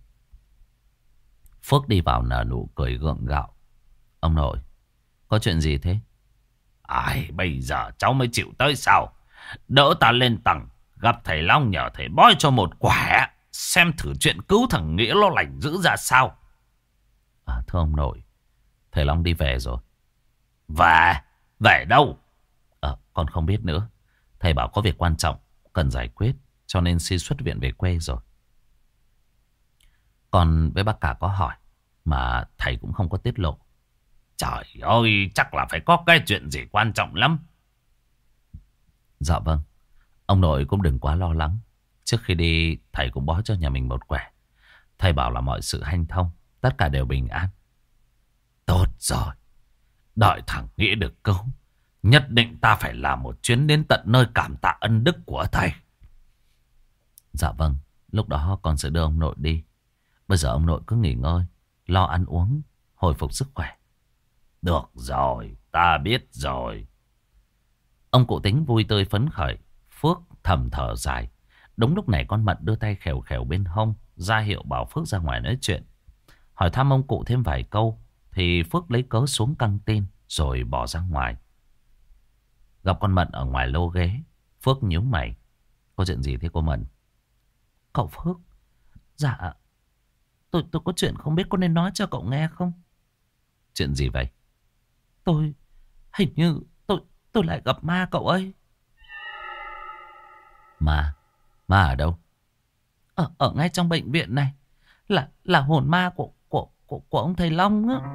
S1: Phước đi vào nở nụ cười gượng gạo. Ông nội, có chuyện gì thế?
S2: Ai, bây giờ cháu mới chịu tới sao? Đỡ ta lên tầng, gặp thầy Long nhờ thầy bói cho một quả, xem thử chuyện cứu thằng Nghĩa nó lành dữ ra sao.
S1: Thưa ông nội, thầy Long đi về rồi.
S2: Và về đâu?
S1: Con không biết nữa. Thầy bảo có việc quan trọng cần giải quyết, cho nên xin xuất viện về quê rồi. Con với bác cả có hỏi mà thầy cũng không có tiết lộ.
S2: Trời ơi, chắc là phải có cái chuyện gì quan trọng lắm.
S1: Dạ vâng. Ông nội cũng đừng quá lo lắng. Trước khi đi thầy cũng bó cho nhà mình một quẻ. Thầy bảo là mọi sự hanh thông, tất cả đều bình an.
S2: Tốt rồi. Đợi thằng Nghĩa được cứu, nhất định ta phải làm một chuyến đến tận nơi cảm tạ ân đức của thầy.
S1: Dạ vâng. Lúc đó con sẽ đưa ông nội đi. Bây giờ ông nội cứ nghỉ ngơi, lo ăn uống, hồi phục sức khỏe.
S2: Được rồi, ta biết rồi.
S1: Ông cụ Tính vui tươi phấn khởi. Phước thầm thở dài. Đúng lúc này con Mận đưa tay khều khều bên hông, ra hiệu bảo Phước ra ngoài nói chuyện. Hỏi thăm ông cụ thêm vài câu thì Phước lấy cớ xuống căng tin rồi bỏ ra ngoài. Gặp con Mận ở ngoài lô ghế, Phước nhíu mày. Có chuyện gì thế cô Mận? Cậu Phước. Dạ, tôi có chuyện không biết có nên nói cho cậu nghe không? Chuyện gì vậy? Tôi hình như tôi lại gặp ma cậu ấy. Ma? Ma ở đâu? Ở ngay trong bệnh viện này. Là hồn ma của ông thầy Long á.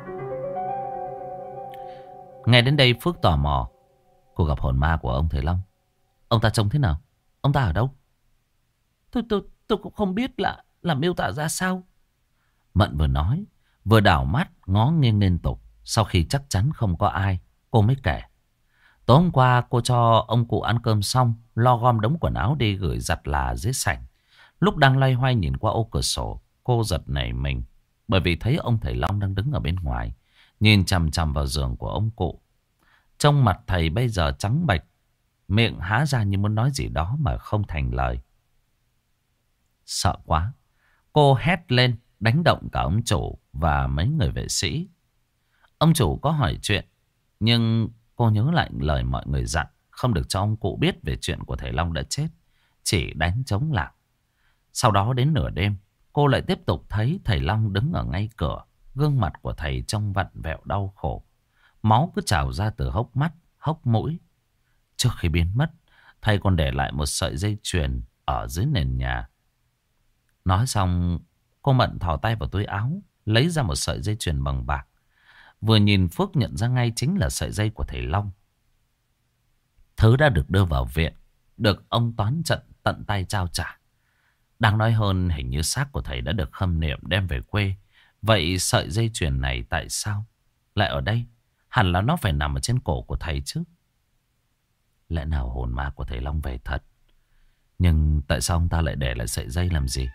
S1: Nghe đến đây Phước tò mò. Cô gặp hồn ma của ông thầy Long. Ông ta trông thế nào? Ông ta ở đâu? Tôi cũng không biết là miêu tả ra sao. Mận vừa nói vừa đảo mắt ngó nghiêng liên tục. Sau khi chắc chắn không có ai, cô mới kể. Tối hôm qua cô cho ông cụ ăn cơm xong, lo gom đống quần áo đi gửi giặt là dưới sảnh. Lúc đang loay hoay nhìn qua ô cửa sổ, cô giật nảy mình. Bởi vì thấy ông thầy Long đang đứng ở bên ngoài, nhìn chằm chằm vào giường của ông cụ. Trông mặt thầy bây giờ trắng bệch, miệng há ra như muốn nói gì đó mà không thành lời. Sợ quá, cô hét lên, đánh động cả ông chủ và mấy người vệ sĩ. Ông chủ có hỏi chuyện, nhưng cô nhớ lại lời mọi người dặn, không được cho ông cụ biết về chuyện của thầy Long đã chết, chỉ đánh trống lảng. Sau đó đến nửa đêm, cô lại tiếp tục thấy thầy Long đứng ở ngay cửa. Gương mặt của thầy trông vặn vẹo đau khổ. Máu cứ trào ra từ hốc mắt, hốc mũi. Trước khi biến mất, thầy còn để lại một sợi dây chuyền ở dưới nền nhà. Nói xong, cô Mận thò tay vào túi áo, lấy ra một sợi dây chuyền bằng bạc. Vừa nhìn Phước nhận ra ngay chính là sợi dây của thầy Long. Thứ đã được đưa vào viện, được ông toán trận tận tay trao trả. Đáng nói hơn, hình như xác của thầy đã được khâm niệm đem về quê. Vậy sợi dây chuyền này tại sao lại ở đây? Hẳn là nó phải nằm ở trên cổ của thầy chứ. Lẽ nào hồn ma của thầy Long về thật? Nhưng tại sao ông ta lại để lại sợi dây làm gì?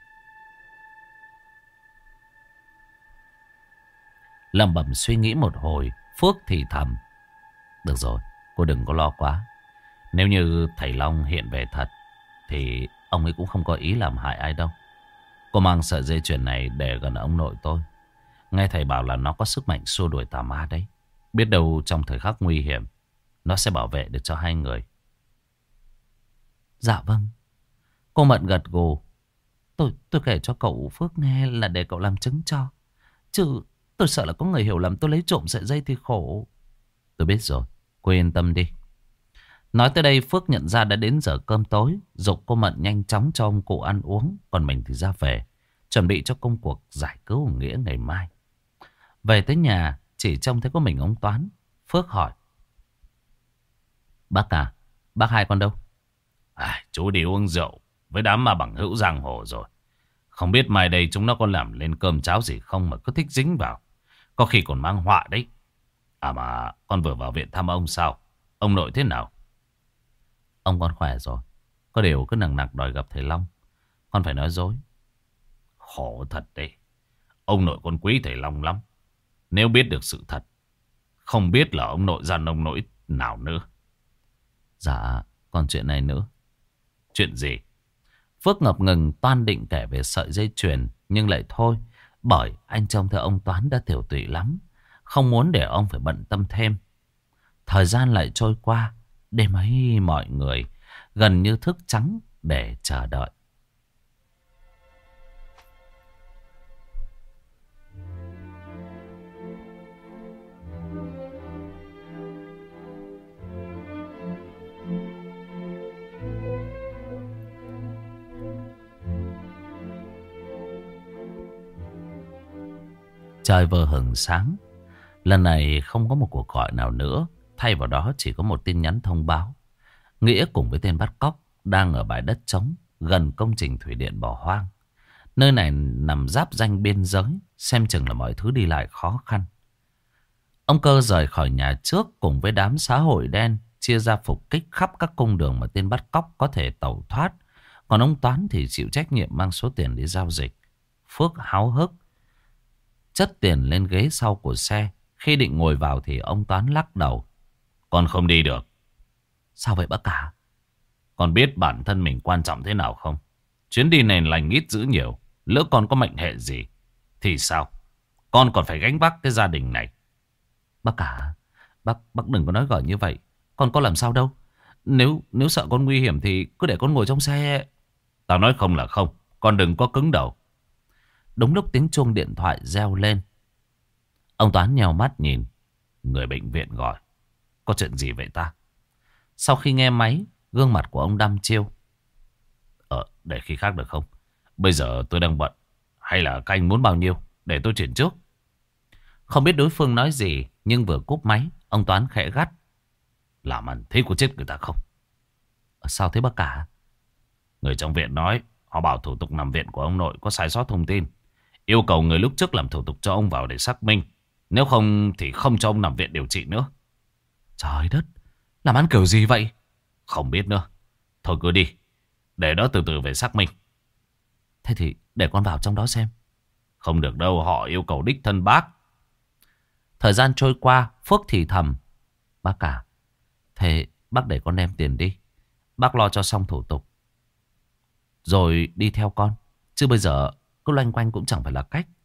S1: Lẩm bẩm suy nghĩ một hồi, Phước thì thầm. Được rồi, cô đừng có lo quá. Nếu như thầy Long hiện về thật thì ông ấy cũng không có ý làm hại ai đâu. Cô mang sợi dây chuyền này để gần ông nội tôi. Nghe thầy bảo là nó có sức mạnh xua đuổi tà ma đấy. Biết đâu trong thời khắc nguy hiểm, nó sẽ bảo vệ được cho hai người. Dạ vâng. Cô Mận gật gù. Tôi kể cho cậu Phước nghe là để cậu làm chứng cho. Chứ tôi sợ là có người hiểu lầm tôi lấy trộm sợi dây thì khổ. Tôi biết rồi, cô yên tâm đi. Nói tới đây Phước nhận ra đã đến giờ cơm tối, giục cô Mận nhanh chóng cho ông cụ ăn uống. Còn mình thì ra về, chuẩn bị cho công cuộc giải cứu của Nghĩa ngày mai. Về tới nhà, chỉ trông thấy có mình ông Toán. Phước hỏi. Bác à, bác hai con đâu?
S2: Chú đi uống rượu với đám ma bằng hữu giang hồ rồi. Không biết mai đây chúng nó có làm lên cơm cháo gì không mà cứ thích dính vào. Có khi còn mang họa đấy. Mà con vừa vào viện thăm ông sao? Ông nội thế nào?
S1: Ông con khỏe rồi. Có điều cứ nằng nặc đòi gặp thầy Long. Con phải nói dối.
S2: Khổ thật đấy. Ông nội con quý thầy Long lắm. Nếu biết được sự thật, không biết là ông nội gian ông nội nào nữa.
S1: Dạ, còn chuyện này nữa.
S2: Chuyện gì?
S1: Phước ngập ngừng toan định kể về sợi dây chuyền, nhưng lại thôi. Bởi anh trông theo ông Toán đã tiểu tụy lắm, không muốn để ông phải bận tâm thêm. Thời gian lại trôi qua. Đêm ấy mọi người gần như thức trắng để chờ đợi. Trời vừa hửng sáng. Lần này không có một cuộc gọi nào nữa. Thay vào đó chỉ có một tin nhắn thông báo. Nghĩa cùng với tên bắt cóc đang ở bãi đất trống gần công trình thủy điện bỏ hoang. Nơi này nằm giáp ranh biên giới, xem chừng là mọi thứ đi lại khó khăn. Ông Cơ rời khỏi nhà trước cùng với đám xã hội đen, chia ra phục kích khắp các cung đường mà tên bắt cóc có thể tẩu thoát. Còn ông Toán thì chịu trách nhiệm mang số tiền đi giao dịch. Phước háo hức chất tiền lên ghế sau của xe. Khi định ngồi vào thì ông Toán lắc đầu.
S2: Con không đi được.
S1: Sao vậy bác cả?
S2: Con biết bản thân mình quan trọng thế nào không? Chuyến đi này lành ít dữ nhiều. Lỡ con có mệnh hệ gì thì sao? Con còn phải gánh vác cái gia đình này.
S1: Bác cả, bác đừng có nói gở như vậy. Con có làm sao đâu. Nếu sợ con nguy hiểm thì cứ để con ngồi trong xe.
S2: Tao nói không là không. Con đừng có cứng đầu.
S1: Đúng lúc tiếng chuông điện thoại reo lên. Ông Toán nhèo mắt nhìn.
S2: Người bệnh viện gọi. Có chuyện gì vậy ta?
S1: Sau khi nghe máy, gương mặt của ông đăm chiêu.
S2: Để khi khác được không? Bây giờ tôi đang bận. Hay là các anh muốn bao nhiêu? Để tôi chuyển trước.
S1: Không biết đối phương nói gì, nhưng vừa cúp máy, ông Toán khẽ gắt.
S2: Làm ăn thế có chết người ta không?
S1: Sao thế bác cả?
S2: Người trong viện nói, họ bảo thủ tục nằm viện của ông nội có sai sót thông tin. Yêu cầu người lúc trước làm thủ tục cho ông vào để xác minh. Nếu không thì không cho ông nằm viện điều trị nữa.
S1: Trời đất, làm ăn kiểu gì vậy?
S2: Không biết nữa. Thôi cứ đi, để đó từ từ về xác minh.
S1: Thế thì để con vào trong đó xem.
S2: Không được đâu, họ yêu cầu đích thân bác.
S1: Thời gian trôi qua, Phước thì thầm. Bác cả, thế bác để con đem tiền đi. Bác lo cho xong thủ tục rồi đi theo con. Chứ bây giờ cứ loanh quanh cũng chẳng phải là cách.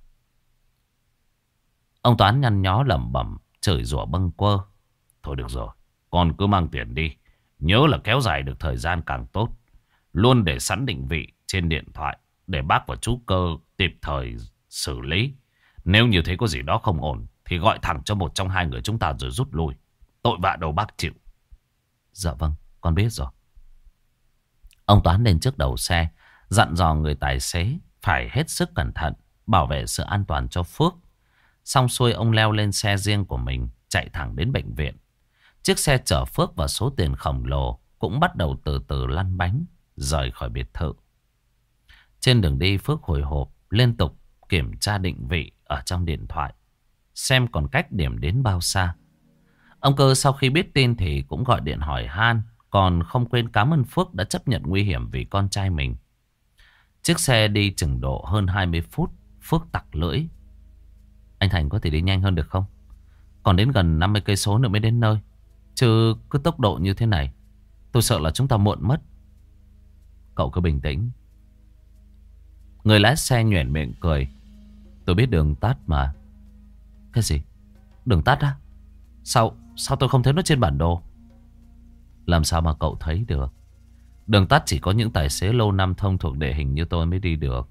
S1: Ông Toán nhăn nhó lẩm bẩm, chửi rủa bâng quơ.
S2: Thôi được rồi, con cứ mang tiền đi. Nhớ là kéo dài được thời gian càng tốt. Luôn để sẵn định vị trên điện thoại để bác và chú Cơ kịp thời xử lý. Nếu như thấy có gì đó không ổn thì gọi thẳng cho một trong hai người chúng ta rồi rút lui. Tội vạ đâu bác chịu.
S1: Dạ vâng, con biết rồi. Ông Toán lên trước đầu xe, dặn dò người tài xế phải hết sức cẩn thận, bảo vệ sự an toàn cho Phước. Xong xuôi ông leo lên xe riêng của mình, chạy thẳng đến bệnh viện. Chiếc xe chở Phước và số tiền khổng lồ cũng bắt đầu từ từ lăn bánh, rời khỏi biệt thự. Trên đường đi, Phước hồi hộp, liên tục kiểm tra định vị ở trong điện thoại, xem còn cách điểm đến bao xa. Ông Cơ sau khi biết tin thì cũng gọi điện hỏi han, còn không quên cảm ơn Phước đã chấp nhận nguy hiểm vì con trai mình. Chiếc xe đi chừng độ hơn 20 phút, Phước tặc lưỡi. Anh Thành có thể đi nhanh hơn được không? Còn đến gần 50 cây số nữa mới đến nơi. Chứ cứ tốc độ như thế này, tôi sợ là chúng ta muộn mất. Cậu cứ bình tĩnh. Người lái xe nhoẻn miệng cười. Tôi biết đường tắt mà. Cái gì? Đường tắt á? Sao tôi không thấy nó trên bản đồ? Làm sao mà cậu thấy được? Đường tắt chỉ có những tài xế lâu năm thông thuộc địa hình như tôi mới đi được.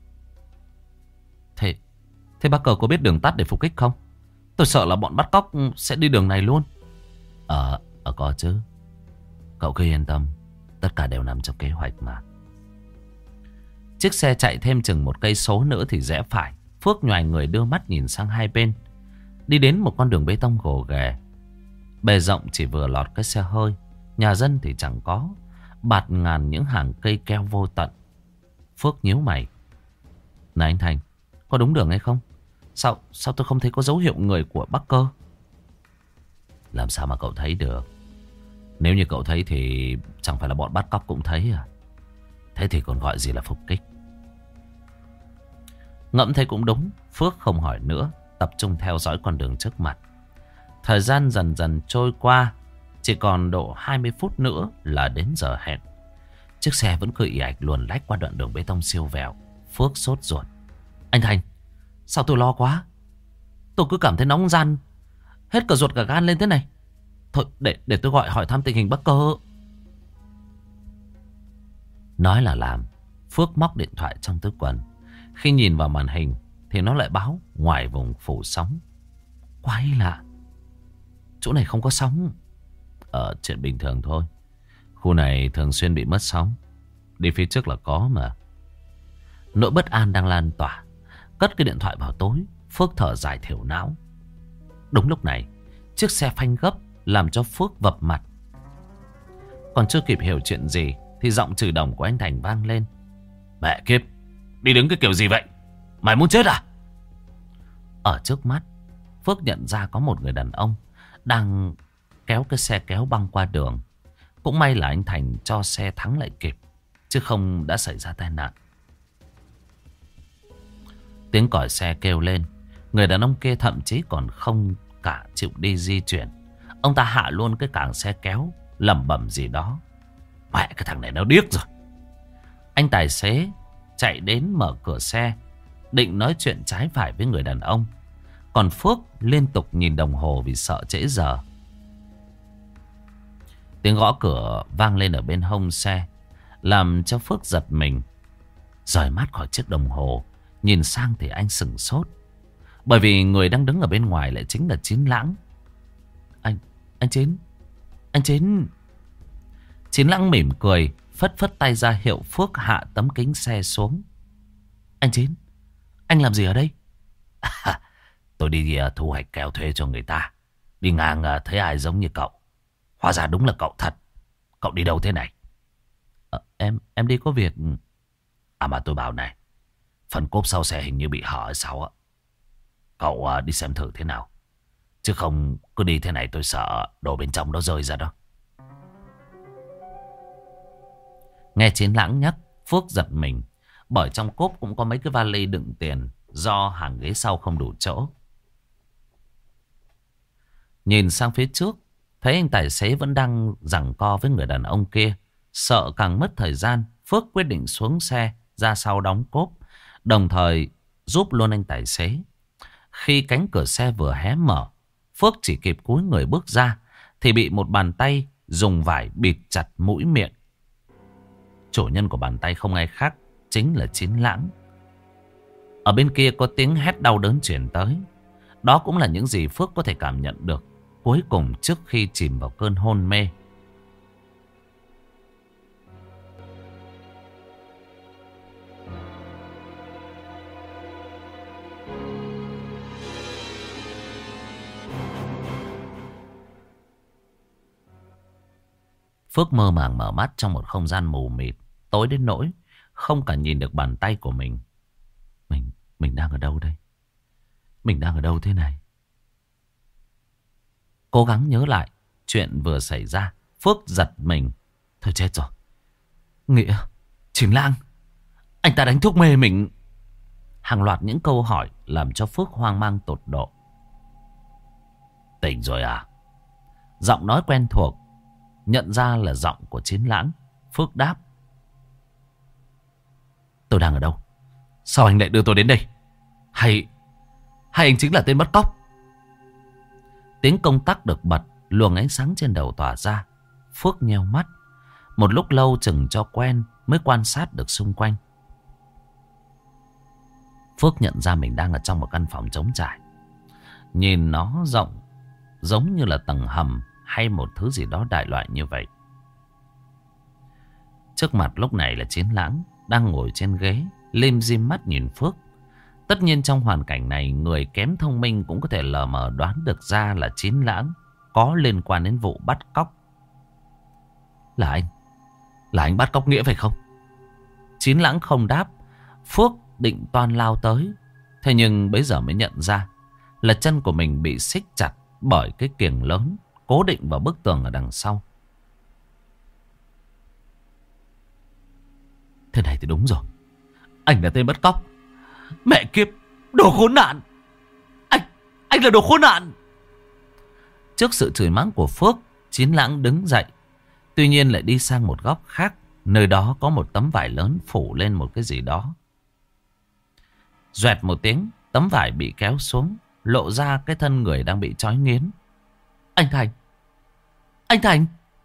S1: Thế bác Cờ có biết đường tắt để phục kích không? Tôi sợ là bọn bắt cóc sẽ đi đường này luôn. Có chứ. Cậu cứ yên tâm, tất cả đều nằm trong kế hoạch mà. Chiếc xe chạy thêm chừng 1 cây số nữa thì rẽ phải. Phước nhoài người đưa mắt nhìn sang hai bên. Đi đến một con đường bê tông gồ ghề. Bề rộng chỉ vừa lọt cái xe hơi. Nhà dân thì chẳng có. Bạt ngàn những hàng cây keo vô tận. Phước nhíu mày. Này anh Thành, có đúng đường hay không? Sao tôi không thấy có dấu hiệu người của bác Cơ? Làm sao mà cậu thấy được? Nếu như cậu thấy thì chẳng phải là bọn bắt cóc cũng thấy à? Thế thì còn gọi gì là phục kích? Ngẫm thấy cũng đúng. Phước không hỏi nữa, tập trung theo dõi con đường trước mặt. Thời gian dần dần trôi qua. Chỉ còn độ 20 phút nữa là đến giờ hẹn. Chiếc xe vẫn cứ ì ạch luồn lách qua đoạn đường bê tông siêu vẹo. Phước sốt ruột. Anh Thành, sao tôi lo quá? Tôi cứ cảm thấy nóng ran, hết cả ruột cả gan lên thế này. Thôi để tôi gọi hỏi thăm tình hình bác Cơ. Nói là làm. Phước móc điện thoại trong túi quần. Khi nhìn vào màn hình thì nó lại báo ngoài vùng phủ sóng. Quái lạ, chỗ này không có sóng. Chuyện bình thường thôi. Khu này thường xuyên bị mất sóng. Đi phía trước là có mà. Nỗi bất an đang lan tỏa. Cất cái điện thoại vào tối, Phước thở dài thiểu não. Đúng lúc này, chiếc xe phanh gấp làm cho Phước vập mặt. Còn chưa kịp hiểu chuyện gì thì giọng chửi đồng của anh Thành vang lên. Mẹ kiếp, đi đứng cái kiểu gì vậy? Mày muốn chết à? Ở trước mắt, Phước nhận ra có một người đàn ông đang kéo cái xe kéo băng qua đường. Cũng may là anh Thành cho xe thắng lại kịp, chứ không đã xảy ra tai nạn. Tiếng còi xe kêu lên, người đàn ông kia thậm chí còn không cả chịu đi di chuyển. Ông ta hạ luôn cái cảng xe kéo, lẩm bẩm gì đó. Mẹ, cái thằng này nó điếc rồi. Anh tài xế chạy đến mở cửa xe, định nói chuyện trái phải với người đàn ông. Còn Phước liên tục nhìn đồng hồ vì sợ trễ giờ. Tiếng gõ cửa vang lên ở bên hông xe, làm cho Phước giật mình. Rời mắt khỏi chiếc đồng hồ, nhìn sang thì anh sửng sốt. Bởi vì người đang đứng ở bên ngoài lại chính là Chín Lãng. Anh Chín. Chín Lãng mỉm cười, phất phất tay ra hiệu Phước hạ tấm kính xe xuống. Anh Chín, anh làm gì ở đây? Tôi đi thu hoạch keo thuê cho người ta. Đi ngang thấy ai giống như cậu. Hóa ra đúng là cậu thật. Cậu đi đâu thế này? Em đi có việc. À mà tôi bảo này, phần cốp sau xe hình như bị hở hay sao á. Cậu đi xem thử thế nào. Chứ không cứ đi thế này tôi sợ đồ bên trong nó rơi ra đó. Nghe Chiến Lãng nhắc, Phước giật mình. Bởi trong cốp cũng có mấy cái vali đựng tiền, do hàng ghế sau không đủ chỗ. Nhìn sang phía trước, thấy anh tài xế vẫn đang giằng co với người đàn ông kia. Sợ càng mất thời gian, Phước quyết định xuống xe, ra sau đóng cốp, đồng thời giúp luôn anh tài xế. Khi cánh cửa xe vừa hé mở, Phước chỉ kịp cúi người bước ra thì bị một bàn tay dùng vải bịt chặt mũi miệng. Chủ nhân của bàn tay không ai khác, chính là Chín Lãng. Ở bên kia có tiếng hét đau đớn truyền tới. Đó cũng là những gì Phước có thể cảm nhận được cuối cùng trước khi chìm vào cơn hôn mê. Phước mơ màng mở mắt trong một không gian mù mịt, tối đến nỗi không cả nhìn được bàn tay của mình. Mình đang ở đâu đây? Mình đang ở đâu thế này? Cố gắng nhớ lại chuyện vừa xảy ra, Phước giật mình. Thôi chết rồi. Nghĩa, Chín Lãng, anh ta đánh thuốc mê mình. Hàng loạt những câu hỏi làm cho Phước hoang mang tột độ. Tỉnh rồi à? Giọng nói quen thuộc, nhận ra là giọng của Chín Lãng. Phước đáp. Tôi đang ở đâu? Sao anh lại đưa tôi đến đây? Hay anh chính là tên bắt cóc? Tiếng công tắc được bật, luồng ánh sáng trên đầu tỏa ra. Phước nheo mắt. Một lúc lâu chừng cho quen mới quan sát được xung quanh. Phước nhận ra mình đang ở trong một căn phòng trống trải. Nhìn nó rộng, giống như là tầng hầm hay một thứ gì đó đại loại như vậy. Trước mặt lúc này là Chiến Lãng đang ngồi trên ghế, lim dim mắt nhìn Phước. Tất nhiên trong hoàn cảnh này, người kém thông minh cũng có thể lờ mờ đoán được ra là Chín Lãng có liên quan đến vụ bắt cóc. Là anh bắt cóc Nghĩa phải không? Chín Lãng không đáp. Phước định toan lao tới, thế nhưng bấy giờ mới nhận ra là chân của mình bị xích chặt bởi cái kiềng lớn cố định vào bức tường ở đằng sau. Thế này thì đúng rồi, anh là tên bắt cóc. Mẹ kiếp, đồ khốn nạn. Anh là đồ khốn nạn. Trước sự chửi mắng của Phước, Chín Lãng đứng dậy. Tuy nhiên lại đi sang một góc khác, nơi đó có một tấm vải lớn phủ lên một cái gì đó. Doẹt một tiếng, tấm vải bị kéo xuống, lộ ra cái thân người đang bị trói nghiến. Anh Thành.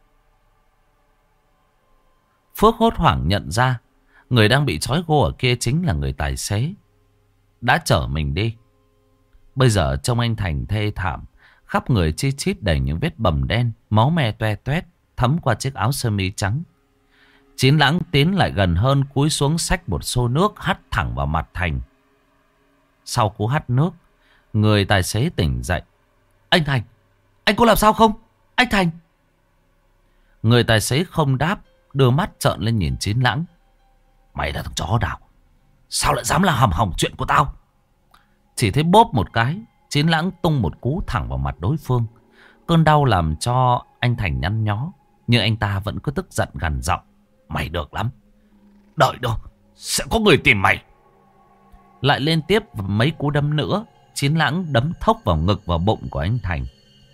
S1: Phước hốt hoảng nhận ra người đang bị trói gô ở kia chính là người tài xế đã chở mình đi. Bây giờ trông anh Thành thê thảm, khắp người chi chít đầy những vết bầm đen, máu me toe toét thấm qua chiếc áo sơ mi trắng. Chín Lãng tiến lại gần hơn, cúi xuống xách một xô nước hắt thẳng vào mặt Thành. Sau cú hắt nước, Người tài xế tỉnh dậy. Anh Thành, anh có làm sao không? Anh Thành. Người tài xế không đáp, đưa mắt trợn lên nhìn Chín Lãng. Mày là thằng chó nào? Sao lại dám làm hỏng hỏng chuyện của tao? Chỉ thấy bốp một cái, Chín Lãng tung một cú thẳng vào mặt đối phương. Cơn đau làm cho anh Thành nhăn nhó, nhưng anh ta vẫn cứ tức giận gằn giọng. Mày được lắm. Đợi đâu, sẽ có người tìm mày. Lại liên tiếp mấy cú đấm nữa. Chín Lãng đấm thốc vào ngực vào bụng của anh Thành.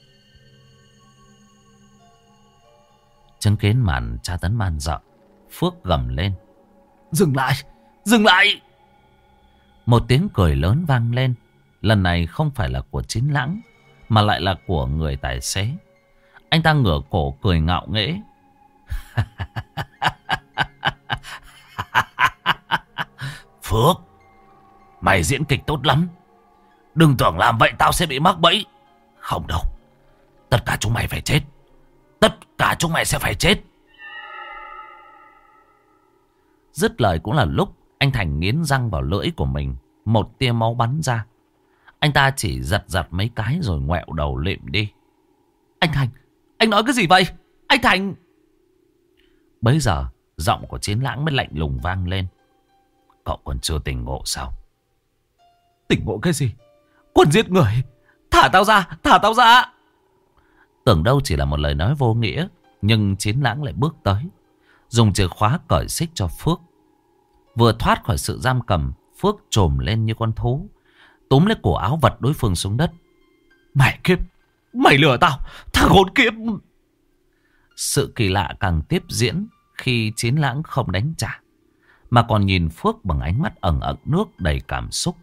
S1: Chứng kiến màn tra tấn man dợ, Phước gầm lên. Dừng lại! Dừng lại! Một tiếng cười lớn vang lên. Lần này không phải là của Chín Lãng, mà lại là của người tài xế. Anh ta ngửa cổ cười ngạo nghễ. Phước, mày diễn kịch tốt lắm. Đừng tưởng làm vậy tao sẽ bị mắc bẫy. Không đâu. Tất cả chúng mày phải chết. Tất cả chúng mày sẽ phải chết. Dứt lời cũng là lúc anh Thành nghiến răng vào lưỡi của mình. Một tia máu bắn ra. Anh ta chỉ giật giật mấy cái rồi ngoẹo đầu lịm đi. Anh Thành, anh nói cái gì vậy? Anh Thành! Bấy giờ giọng của Chiến Lãng mới lạnh lùng vang lên. Cậu còn chưa tỉnh ngộ sao? Tỉnh ngộ cái gì? Quân giết người! Thả tao ra! Thả tao ra! Tưởng đâu chỉ là một lời nói vô nghĩa, nhưng Chiến Lãng lại bước tới, dùng chìa khóa cởi xích cho Phước. Vừa thoát khỏi sự giam cầm, Phước trồm lên như con thú, túm lấy cổ áo vật đối phương xuống đất. Mẹ kiếp! Mày lừa tao! Thằng khốn kiếp! Sự kỳ lạ càng tiếp diễn khi Chiến Lãng không đánh trả, mà còn nhìn Phước bằng ánh mắt ẩn ẩn nước đầy cảm xúc.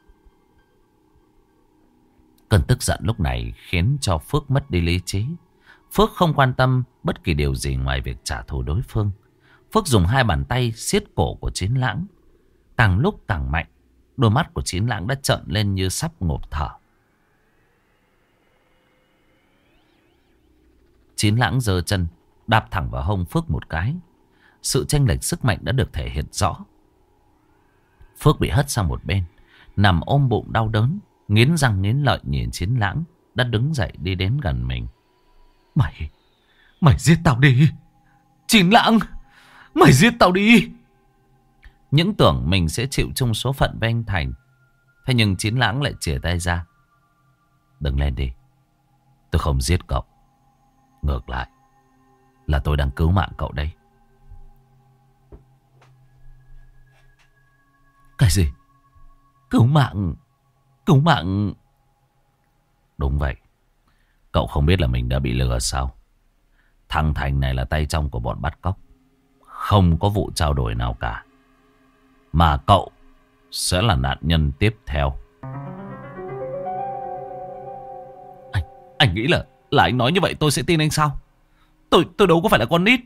S1: Cơn tức giận lúc này khiến cho Phước mất đi lý trí. Phước không quan tâm bất kỳ điều gì ngoài việc trả thù đối phương. Phước dùng hai bàn tay siết cổ của Chiến Lãng. Càng lúc càng mạnh, đôi mắt của Chiến Lãng đã trợn lên như sắp ngộp thở. Chiến Lãng giơ chân đạp thẳng vào hông Phước một cái. Sự chênh lệch sức mạnh đã được thể hiện rõ. Phước bị hất sang một bên, nằm ôm bụng đau đớn, nghiến răng nghiến lợi nhìn Chiến Lãng đã đứng dậy đi đến gần mình. Mày giết tao đi! Chiến Lãng! Mày giết tao đi! Những tưởng mình sẽ chịu chung số phận với anh Thành. Thế nhưng Chiến Lãng lại chìa tay ra. Đừng lên đi. Tôi không giết cậu. Ngược lại là tôi đang cứu mạng cậu đây. Cái gì? Cứu mạng? Cứu mạng? Đúng vậy. Cậu không biết là mình đã bị lừa sao? Thằng Thành này là tay trong của bọn bắt cóc. Không có vụ trao đổi nào cả. Mà cậu sẽ là nạn nhân tiếp theo. Anh nghĩ là anh nói như vậy tôi sẽ tin anh sao? Tôi đâu có phải là con nít.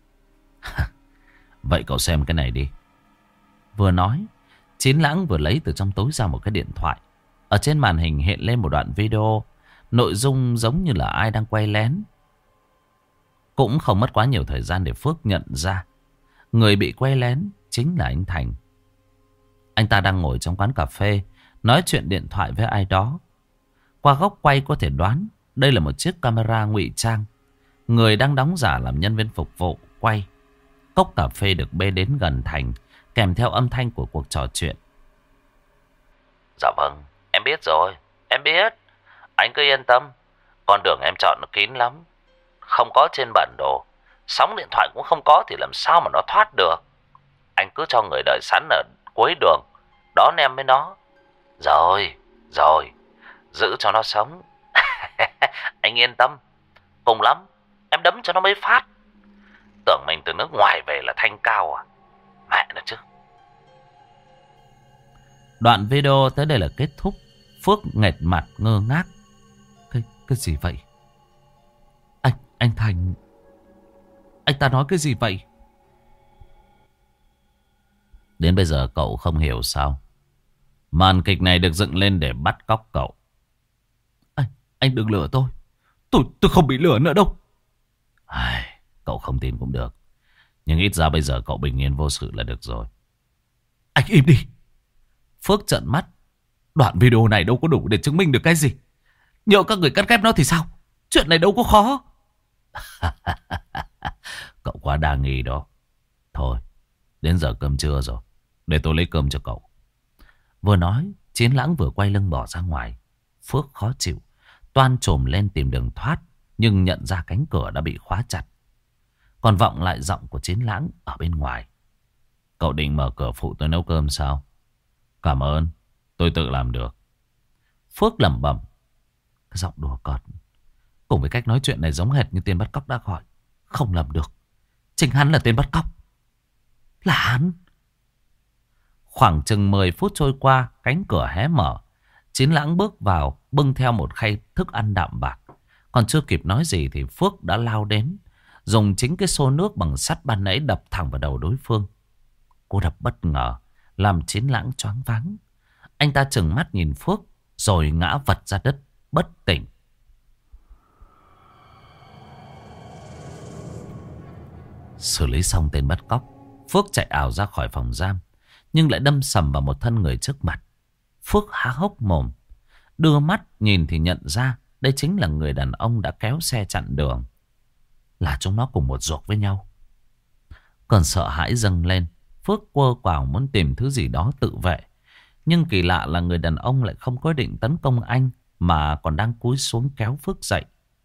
S1: Vậy cậu xem cái này đi. Vừa nói, Chiến Lãng vừa lấy từ trong túi ra một cái điện thoại. Ở trên màn hình hiện lên một đoạn video. Nội dung giống như là ai đang quay lén. Cũng không mất quá nhiều thời gian để Phước nhận ra người bị quay lén chính là anh Thành. Anh ta đang ngồi trong quán cà phê, nói chuyện điện thoại với ai đó. Qua góc quay có thể đoán đây là một chiếc camera ngụy trang. Người đang đóng giả làm nhân viên phục vụ quay. Cốc cà phê được bê đến gần Thành, kèm theo âm thanh của cuộc trò chuyện. Dạ vâng, em biết rồi, em biết. Anh cứ yên tâm, con đường em chọn nó kín lắm. Không có trên bản đồ, sóng điện thoại cũng không có thì làm sao mà nó thoát được. Anh cứ cho người đợi sẵn ở cuối đường, đón em với nó. Rồi, giữ cho nó sống. Anh yên tâm, cùng lắm em đấm cho nó mấy phát. Tưởng mình từ nước ngoài về là thanh cao à? Mẹ nó chứ. Đoạn video tới đây là kết thúc. Phước nghệt mặt ngơ ngác. Cái gì vậy? Anh Thành, anh ta nói cái gì vậy? Đến bây giờ cậu không hiểu sao? Màn kịch này được dựng lên để bắt cóc cậu. Anh đừng lừa tôi. Tôi không bị lừa nữa đâu. Cậu không tin cũng được. Nhưng ít ra bây giờ cậu bình yên vô sự là được rồi. Anh im đi. Phước trợn mắt.
S2: Đoạn video này đâu có đủ để chứng minh được cái gì. Nhỡ các người cắt ghép nó thì sao? Chuyện này đâu có khó.
S1: Cậu quá đa nghi đó. Thôi, đến giờ cơm trưa rồi, để tôi lấy cơm cho cậu. Vừa nói, Chiến Lãng vừa quay lưng bỏ ra ngoài. Phước khó chịu, toan trồm lên tìm đường thoát, nhưng nhận ra cánh cửa đã bị khóa chặt. Còn vọng lại giọng của Chiến Lãng ở bên ngoài. Cậu định mở cửa phụ tôi nấu cơm sao? Cảm ơn, tôi tự làm được. Phước lẩm bẩm. Cái giọng đùa cợt cùng với cách nói chuyện này giống hệt như tên bắt cóc đã gọi. Không lầm được, chính hắn là tên bắt cóc. Là hắn. Khoảng chừng 10 phút trôi qua, cánh cửa hé mở. Chiến Lãng bước vào, bưng theo một khay thức ăn đạm bạc. Còn chưa kịp nói gì thì Phước đã lao đến, dùng chính cái xô nước bằng sắt ban nãy đập thẳng vào đầu đối phương. Cú đập bất ngờ làm Chiến Lãng choáng váng. Anh ta trừng mắt nhìn Phước rồi ngã vật ra đất bất tỉnh. Xử lý xong tên bắt cóc, Phước chạy ảo ra khỏi phòng giam, nhưng lại đâm sầm vào một thân người trước mặt. Phước há hốc mồm, đưa mắt nhìn thì nhận ra đây chính là người đàn ông đã kéo xe chặn đường. Là chúng nó cùng một ruột với nhau. Còn sợ hãi dâng lên, Phước quơ quào muốn tìm thứ gì đó tự vệ. Nhưng kỳ lạ là người đàn ông lại không có định tấn công anh, mà còn đang cúi xuống kéo Phước dậy.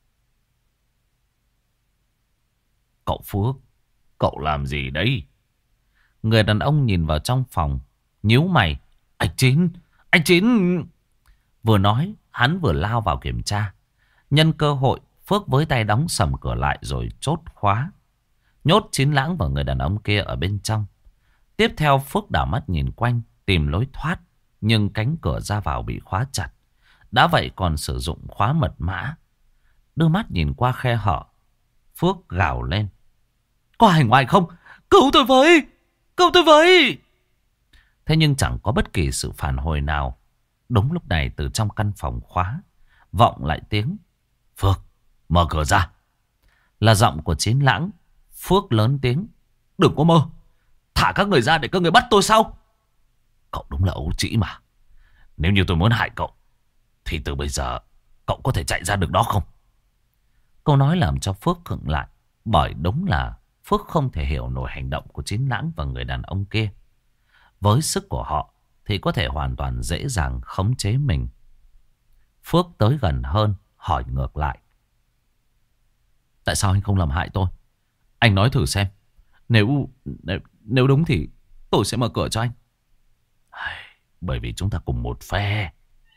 S1: Cậu Phước, cậu làm gì đấy? Người đàn ông nhìn vào trong phòng, nhíu mày. Anh Chín. Vừa nói, hắn vừa lao vào kiểm tra. Nhân cơ hội, Phước với tay đóng sầm cửa lại rồi chốt khóa. Nhốt Chiến Lãng và người đàn ông kia ở bên trong. Tiếp theo Phước đảo mắt nhìn quanh, tìm lối thoát. Nhưng cánh cửa ra vào bị khóa chặt. Đã vậy còn sử dụng khóa mật mã. Đưa mắt nhìn qua khe hở, Phước gào lên. Có ai ngoài không? Cứu tôi với! Cứu tôi với! Thế nhưng chẳng có bất kỳ sự phản hồi nào. Đúng lúc này từ trong căn phòng khóa vọng lại tiếng. Phước, mở cửa ra! Là giọng của Chiến Lãng. Phước lớn tiếng. Đừng có mơ! Thả các người ra để các người bắt tôi sao? Cậu đúng là ấu trĩ mà. Nếu như tôi muốn hại cậu thì từ bây giờ cậu có thể chạy ra được đó không? Câu nói làm cho Phước khựng lại. Bởi đúng là Phước không thể hiểu nổi hành động của Chiến Lãng và người đàn ông kia. Với sức của họ thì có thể hoàn toàn dễ dàng khống chế mình. Phước tới gần hơn, hỏi ngược lại. Tại sao anh không làm hại tôi? Anh nói thử xem. Nếu đúng thì tôi sẽ mở cửa cho anh. Bởi vì chúng ta cùng một phe.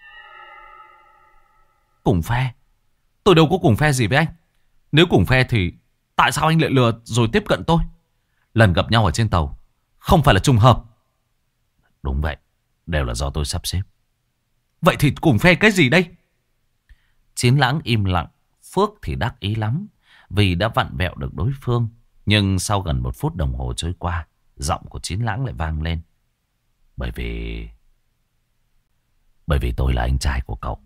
S1: Cùng phe? Tôi đâu có cùng phe gì với anh. Nếu cùng phe thì tại sao anh lại lừa rồi tiếp cận tôi? Lần gặp nhau ở trên tàu không phải là trùng hợp? Đúng vậy, đều là do tôi sắp xếp. Vậy thì cùng phe cái gì đây? Chiến Lãng im lặng. Phước thì đắc ý lắm vì đã vặn vẹo được đối phương. Nhưng sau gần 1 phút đồng hồ trôi qua, giọng của Chiến Lãng lại vang lên. Bởi vì tôi là anh trai của cậu.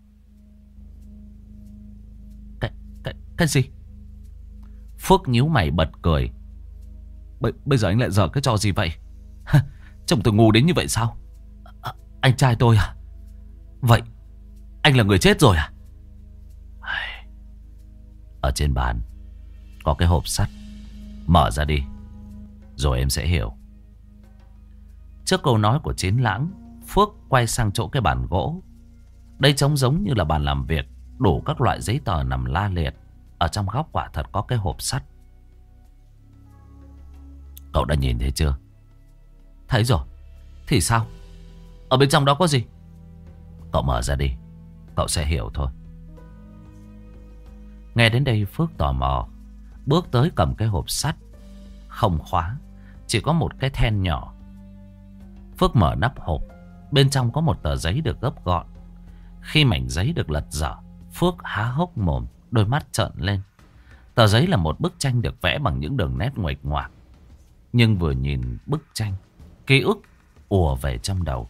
S1: Cái gì? Phước nhíu mày bật cười. Bây giờ anh lại giở cái trò gì vậy? Trông tôi ngu đến như vậy sao? Anh trai tôi à? Vậy anh là người chết rồi à? Ở trên bàn có cái hộp sắt. Mở ra đi, rồi em sẽ hiểu. Trước câu nói của Chiến Lãng, Phước quay sang chỗ cái bàn gỗ. Đây trông giống như là bàn làm việc, đủ các loại giấy tờ nằm la liệt. Ở trong góc quả thật có cái hộp sắt. Cậu đã nhìn thấy chưa? Thấy rồi. Thì sao? Ở bên trong đó có gì? Cậu mở ra đi, cậu sẽ hiểu thôi. Nghe đến đây Phước tò mò, bước tới cầm cái hộp sắt. Không khóa, chỉ có một cái then nhỏ. Phước mở nắp hộp. Bên trong có một tờ giấy được gấp gọn. Khi mảnh giấy được lật dở, Phước há hốc mồm, đôi mắt trợn lên. Tờ giấy là một bức tranh được vẽ bằng những đường nét nguệch ngoạc. Nhưng vừa nhìn bức tranh, ký ức ùa về trong đầu.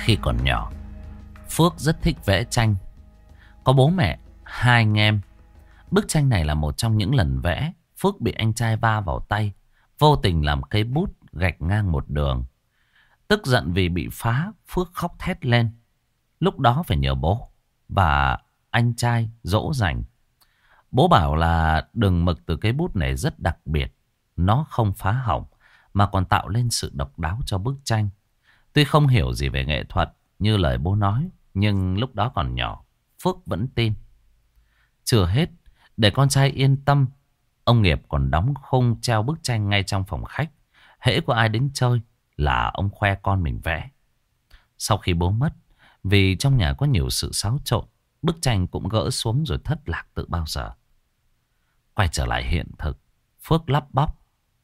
S1: Khi còn nhỏ, Phước rất thích vẽ tranh. Có bố mẹ, hai anh em. Bức tranh này là một trong những lần vẽ Phước bị anh trai va vào tay, vô tình làm cây bút gạch ngang một đường. Tức giận vì bị phá, Phước khóc thét lên. Lúc đó phải nhờ bố và anh trai dỗ dành. Bố bảo là đường mực từ cây bút này rất đặc biệt. Nó không phá hỏng mà còn tạo lên sự độc đáo cho bức tranh. Tuy không hiểu gì về nghệ thuật như lời bố nói, nhưng lúc đó còn nhỏ, Phước vẫn tin. Chưa hết, để con trai yên tâm, ông Nghiệp còn đóng khung treo bức tranh ngay trong phòng khách. Hễ có ai đến chơi là ông khoe con mình vẽ. Sau khi bố mất, vì trong nhà có nhiều sự xáo trộn, bức tranh cũng gỡ xuống rồi thất lạc từ bao giờ. Quay trở lại hiện thực, Phước lắp bắp.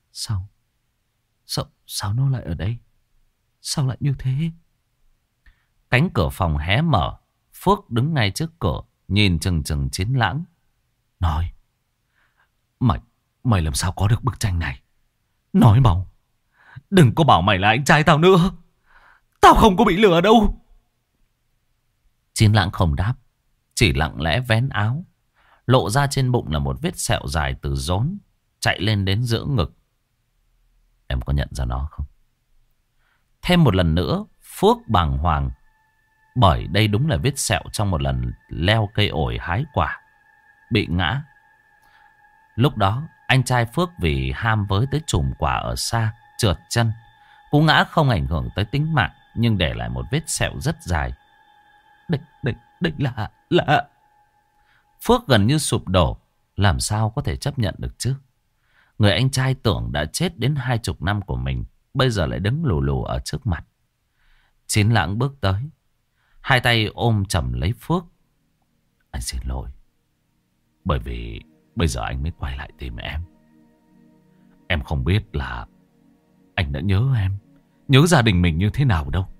S1: Sao nó lại ở đây? Sao lại như thế? Cánh cửa phòng hé mở. Phước đứng ngay trước cửa, nhìn chừng chừng Chiến Lãng. Nói, mày làm sao có được bức tranh này? Nói mau, đừng có bảo mày là anh trai tao nữa. Tao không có bị lừa đâu. Chiến Lãng không đáp, chỉ lặng lẽ vén áo. Lộ ra trên bụng là một vết sẹo dài từ rốn chạy lên đến giữa ngực. Em có nhận ra nó không? Thêm một lần nữa, Phước bàng hoàng. Bởi đây đúng là vết sẹo trong một lần leo cây ổi hái quả, bị ngã. Lúc đó, anh trai Phước vì ham với tới chùm quả ở xa, trượt chân. Cú ngã không ảnh hưởng tới tính mạng, nhưng để lại một vết sẹo rất dài. Đây là... Phước gần như sụp đổ. Làm sao có thể chấp nhận được chứ? Người anh trai tưởng đã chết đến 20 năm của mình, bây giờ lại đứng lù lù ở trước mặt. Chiến Lãng bước tới, hai tay ôm chầm lấy Phước. Anh xin lỗi, bởi vì bây giờ anh mới quay lại tìm em. Em không biết là anh đã nhớ em, nhớ gia đình mình như thế nào đâu.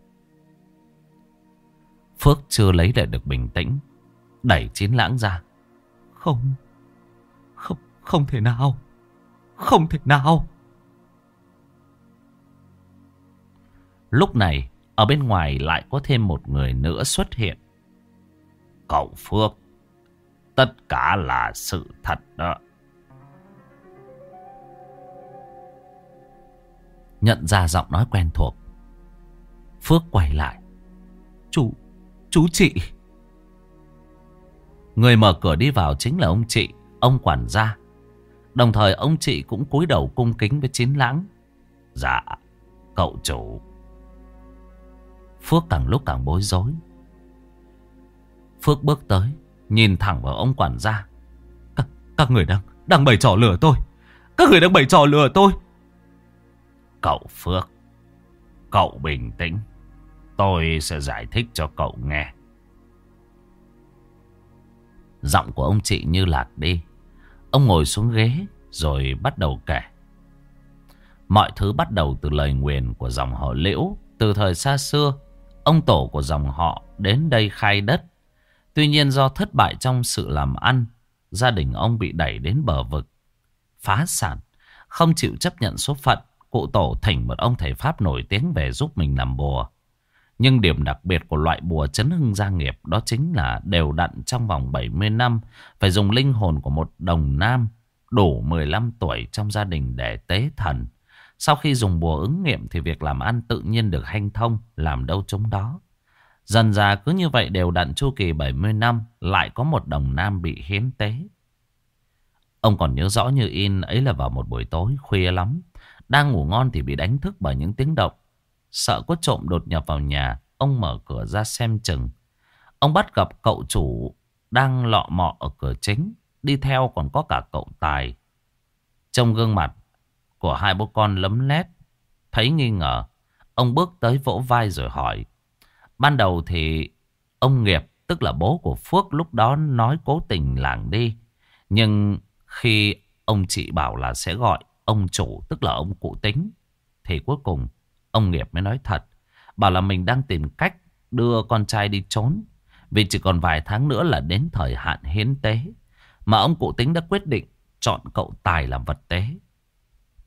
S1: Phước chưa lấy lại được bình tĩnh, đẩy Chiến Lãng ra. Không thể nào. Không thể nào. Lúc này, ở bên ngoài lại có thêm một người nữa xuất hiện. Cậu Phước, tất cả là sự thật đó. Nhận ra giọng nói quen thuộc, Phước quay lại. Chú chị. Người mở cửa đi vào chính là ông chị, ông quản gia. Đồng thời ông chị cũng cúi đầu cung kính với Chiến Lãng. Dạ, cậu chủ. Phước càng lúc càng bối rối. Phước bước tới, nhìn thẳng vào ông quản gia. Các người đang bày trò lừa tôi. Các người đang bày trò lừa tôi. Cậu Phước, cậu bình tĩnh. Tôi sẽ giải thích cho cậu nghe. Giọng của ông chị như lạc đi. Ông ngồi xuống ghế rồi bắt đầu kể. Mọi thứ bắt đầu từ lời nguyền của dòng họ Liễu. Từ thời xa xưa, ông tổ của dòng họ đến đây khai đất. Tuy nhiên do thất bại trong sự làm ăn, gia đình ông bị đẩy đến bờ vực, phá sản. Không chịu chấp nhận số phận, cụ tổ thỉnh một ông thầy Pháp nổi tiếng về giúp mình làm bùa. Nhưng điểm đặc biệt của loại bùa chấn hưng gia nghiệp đó chính là đều đặn trong vòng 70 năm phải dùng linh hồn của một đồng nam đủ 15 tuổi trong gia đình để tế thần. Sau khi dùng bùa ứng nghiệm thì việc làm ăn tự nhiên được hanh thông, làm đâu trúng đó. Dần dà cứ như vậy đều đặn chu kỳ 70 năm lại có một đồng nam bị hiến tế. Ông còn nhớ rõ như in, ấy là vào một buổi tối khuya lắm, đang ngủ ngon thì bị đánh thức bởi những tiếng động. Sợ có trộm đột nhập vào nhà, ông mở cửa ra xem chừng. Ông bắt gặp cậu chủ đang lọ mọ ở cửa chính, đi theo còn có cả cậu Tài. Trong gương mặt của hai bố con lấm lét, thấy nghi ngờ, ông bước tới vỗ vai rồi hỏi. Ban đầu thì ông Nghiệp, tức là bố của Phước, lúc đó nói cố tình lảng đi. Nhưng khi ông chị bảo là sẽ gọi ông chủ, tức là ông cụ Tính, thì cuối cùng ông Nghiệp mới nói thật, bảo là mình đang tìm cách đưa con trai đi trốn, vì chỉ còn vài tháng nữa là đến thời hạn hiến tế. Mà ông cụ Tính đã quyết định chọn cậu Tài làm vật tế.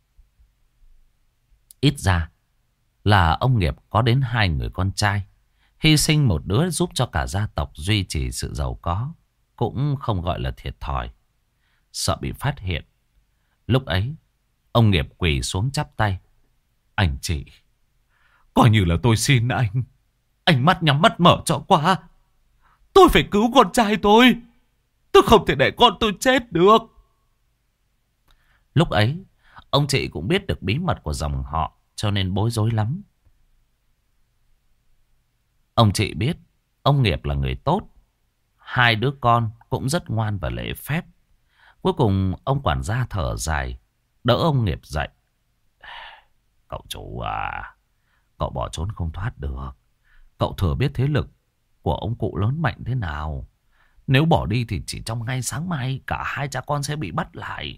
S1: Ít ra là ông Nghiệp có đến 2 người con trai, Hy sinh một đứa giúp cho cả gia tộc duy trì sự giàu có cũng không gọi là thiệt thòi. Sợ bị phát hiện, lúc ấy ông Nghiệp quỳ xuống chắp tay. Anh chị, coi như là tôi xin anh. Anh mắt nhắm mắt mở cho qua. Tôi phải cứu con trai tôi. Tôi không thể để con tôi chết được. Lúc ấy ông chị cũng biết được bí mật của dòng họ, cho nên bối rối lắm. Ông chị biết ông Nghiệp là người tốt, hai đứa con cũng rất ngoan và lễ phép. Cuối cùng ông quản gia thở dài, đỡ ông Nghiệp dậy. Cậu chủ à, cậu bỏ trốn không thoát được. Cậu thừa biết thế lực của ông cụ lớn mạnh thế nào. Nếu bỏ đi thì chỉ trong ngay sáng mai cả hai cha con sẽ bị bắt lại.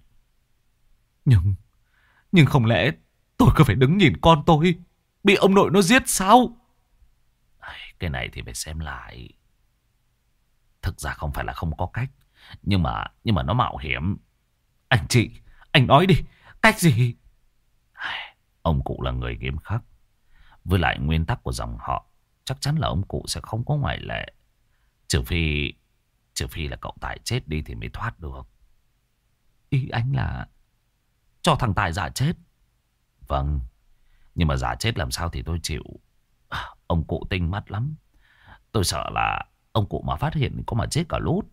S1: Nhưng không lẽ tôi cứ phải đứng nhìn con tôi bị ông nội nó giết sao? Cái này thì phải xem lại. Thực ra không phải là không có cách, nhưng mà nó mạo hiểm. Anh chị, anh nói đi, cách gì? Ông cụ là người nghiêm khắc, với lại nguyên tắc của dòng họ chắc chắn là ông cụ sẽ không có ngoại lệ. Trừ phi là cậu Tài chết đi thì mới thoát được. Ý anh là cho thằng Tài giả chết? Vâng, nhưng mà giả chết làm sao thì tôi chịu. Ông cụ tinh mắt lắm. Tôi sợ là ông cụ mà phát hiện có mà chết cả lút.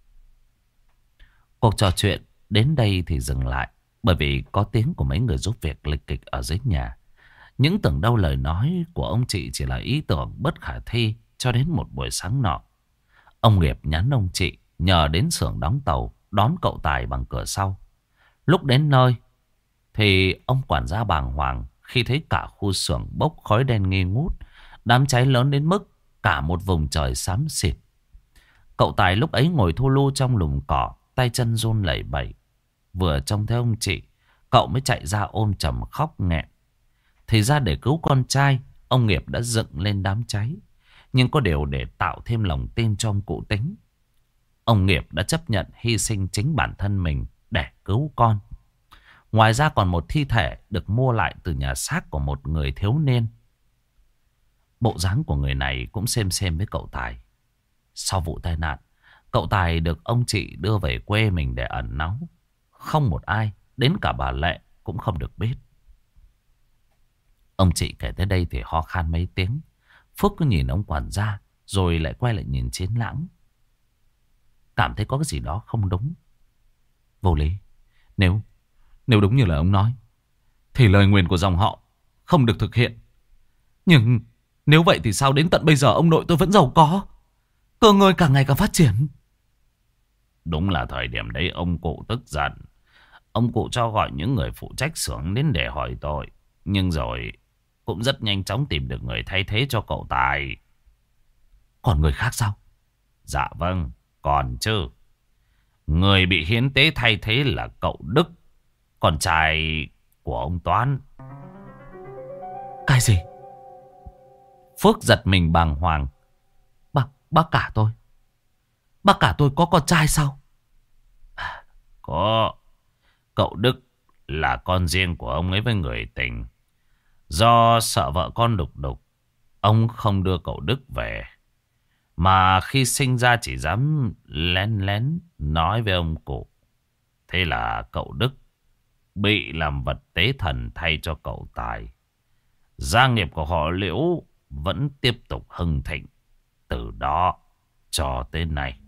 S1: Cuộc trò chuyện đến đây thì dừng lại, bởi vì có tiếng của mấy người giúp việc lịch kịch ở dưới nhà. Những tưởng đâu lời nói của ông chị chỉ là ý tưởng bất khả thi. Cho đến một buổi sáng nọ, ông Nghiệp nhắn ông chị nhờ đến xưởng đóng tàu đón cậu Tài bằng cửa sau. Lúc đến nơi thì ông quản gia bàng hoàng khi thấy cả khu xưởng bốc khói đen nghi ngút. Đám cháy lớn đến mức cả một vùng trời xám xịt. Cậu Tài lúc ấy ngồi thu lu trong lùm cỏ, tay chân run lẩy bẩy. Vừa trông thấy ông chị, cậu mới chạy ra ôm chầm khóc nghẹn. Thì ra để cứu con trai, ông Nghiệp đã dựng lên đám cháy. Nhưng có điều để tạo thêm lòng tin cho ông cụ Tính, ông Nghiệp đã chấp nhận hy sinh chính bản thân mình để cứu con. Ngoài ra còn một thi thể được mua lại từ nhà xác của một người thiếu niên. Bộ dáng của người này cũng xem với cậu Tài. Sau vụ tai nạn, cậu Tài được ông chị đưa về quê mình để ẩn náu. Không một ai, đến cả bà Lệ cũng không được biết. Ông chị kể tới đây thì ho khan mấy tiếng. Phước cứ nhìn ông quản gia, rồi lại quay lại nhìn Chiến Lãng. Cảm thấy có cái gì đó không đúng. Vô lý. Nếu đúng như là ông nói, thì lời nguyền của dòng họ không được thực hiện. Nhưng nếu vậy thì sao đến tận bây giờ ông nội tôi vẫn giàu có, cơ ngơi càng ngày càng phát triển? Đúng là thời điểm đấy ông cụ tức giận. Ông cụ cho gọi những người phụ trách xưởng đến để hỏi tội. Nhưng rồi cũng rất nhanh chóng tìm được người thay thế cho cậu Tài. Còn người khác sao? Dạ vâng, còn chứ. Người bị hiến tế thay thế là cậu Đức, con trai của ông Toán. Cái gì? Phước giật mình bàng hoàng. Bác cả tôi có con trai sao? Có. Cậu Đức là con riêng của ông ấy với người tình. Do sợ vợ con đục đục, ông không đưa cậu Đức về. Mà khi sinh ra chỉ dám lén lén nói với ông cụ. Thế là cậu Đức bị làm vật tế thần thay cho cậu Tài. Gia nghiệp của họ Liễu vẫn tiếp tục hưng thịnh từ đó cho tới nay.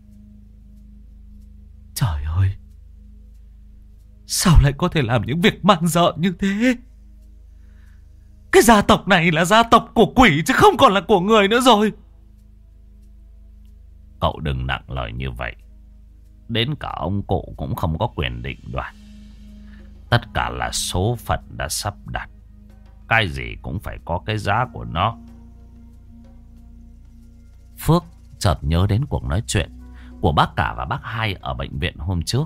S1: Trời ơi, sao lại có thể làm những việc man dợ như thế? Cái gia tộc này là gia tộc của quỷ chứ không còn là của người nữa rồi. Cậu đừng nặng lời như vậy. Đến cả ông cụ cũng không có quyền định đoạt. Tất cả là số phận đã sắp đặt. Cái gì cũng phải có cái giá của nó. Phước chợt nhớ đến cuộc nói chuyện của bác cả và bác hai ở bệnh viện hôm trước.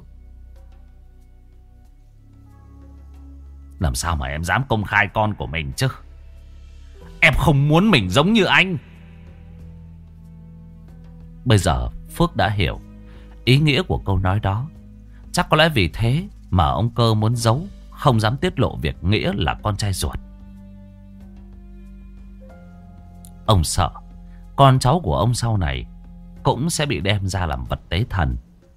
S1: Làm sao mà em dám công khai con của mình chứ? Em không muốn mình giống như anh. Bây giờ Phước đã hiểu ý nghĩa của câu nói đó. Chắc có lẽ vì thế mà ông Cơ muốn giấu, không dám tiết lộ việc Nghĩa là con trai ruột. Ông sợ con cháu của ông sau này cũng sẽ bị đem ra làm vật tế thần.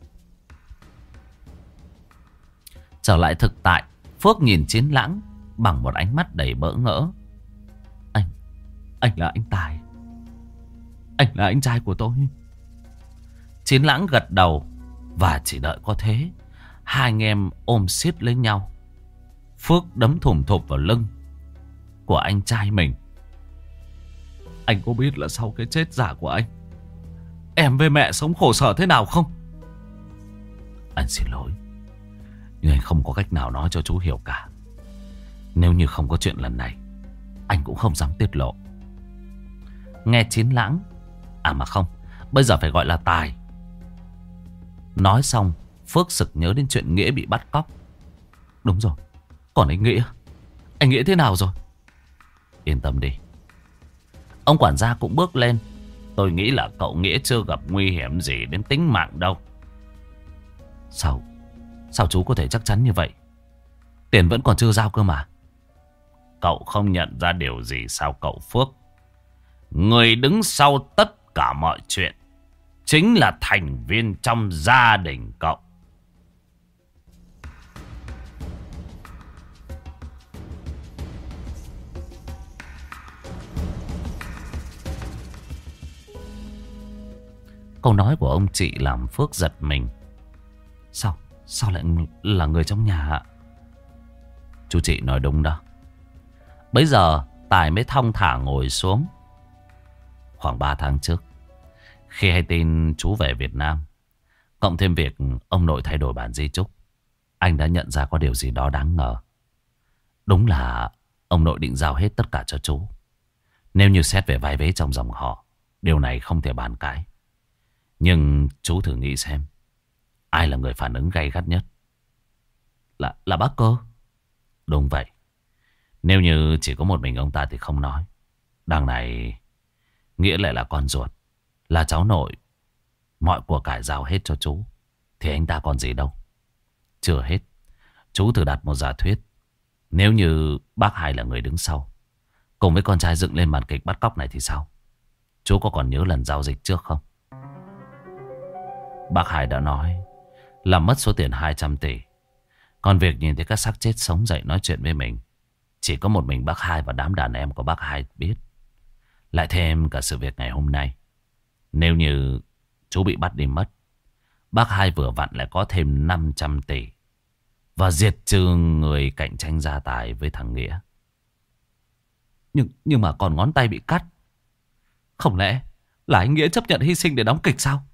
S1: Trở lại thực tại, Phước nhìn Chiến Lãng bằng một ánh mắt đầy bỡ ngỡ. Anh là anh Tài. Anh là anh trai của tôi. Chiến Lãng gật đầu. Và chỉ đợi có thế, hai anh em ôm siết lấy nhau. Phước đấm thủng thụp vào lưng của anh trai mình. Anh có biết là sau cái chết giả của anh, em với mẹ sống khổ sở thế nào không? Anh xin lỗi, nhưng anh không có cách nào nói cho chú hiểu cả. Nếu như không có chuyện lần này, anh cũng không dám tiết lộ. Nghe Chiến Lãng, à mà không, bây giờ phải gọi là Tài, nói xong, Phước sực nhớ đến chuyện Nghĩa bị bắt cóc. Đúng rồi, còn anh Nghĩa thế nào rồi? Yên tâm đi. Ông quản gia cũng bước lên. Tôi nghĩ là cậu Nghĩa chưa gặp nguy hiểm gì đến tính mạng đâu. Sao chú có thể chắc chắn như vậy? Tiền vẫn còn chưa giao cơ mà. Cậu không nhận ra điều gì sao cậu Phước? Người đứng sau tất cả mọi chuyện chính là thành viên trong gia đình cậu. Câu nói của ông chị làm Phước giật mình. Sao lại là người trong nhà ạ? Chú chị nói đúng đó. Bấy giờ Tài mới thong thả ngồi xuống. Khoảng 3 tháng trước, khi hay tin chú về Việt Nam, cộng thêm việc ông nội thay đổi bản di chúc, anh đã nhận ra có điều gì đó đáng ngờ. Đúng là ông nội định giao hết tất cả cho chú. Nếu như xét về vai vế trong dòng họ, điều này không thể bàn cãi. Nhưng chú thử nghĩ xem, ai là người phản ứng gay gắt nhất? Là bác cơ. Đúng vậy. Nếu như chỉ có một mình ông ta thì không nói. Đằng này Nghĩa lại là con ruột, là cháu nội. Mọi của cải giao hết cho chú, thì anh ta còn gì đâu. Chưa hết, chú thử đặt một giả thuyết. Nếu như bác Hai là người đứng sau, cùng với con trai dựng lên màn kịch bắt cóc này thì sao? Chú có còn nhớ lần giao dịch trước không? Bác Hai đã nói là mất số tiền 200 tỷ. Còn việc nhìn thấy các xác chết sống dậy nói chuyện với mình, chỉ có một mình bác Hai và đám đàn em của bác Hai biết. Lại thêm cả sự việc ngày hôm nay. Nếu như chú bị bắt đi mất, bác Hai vừa vặn lại có thêm 500 tỷ và diệt trừ người cạnh tranh gia tài với thằng Nghĩa. Nhưng mà còn ngón tay bị cắt. Không lẽ là anh Nghĩa chấp nhận hy sinh để đóng kịch sao?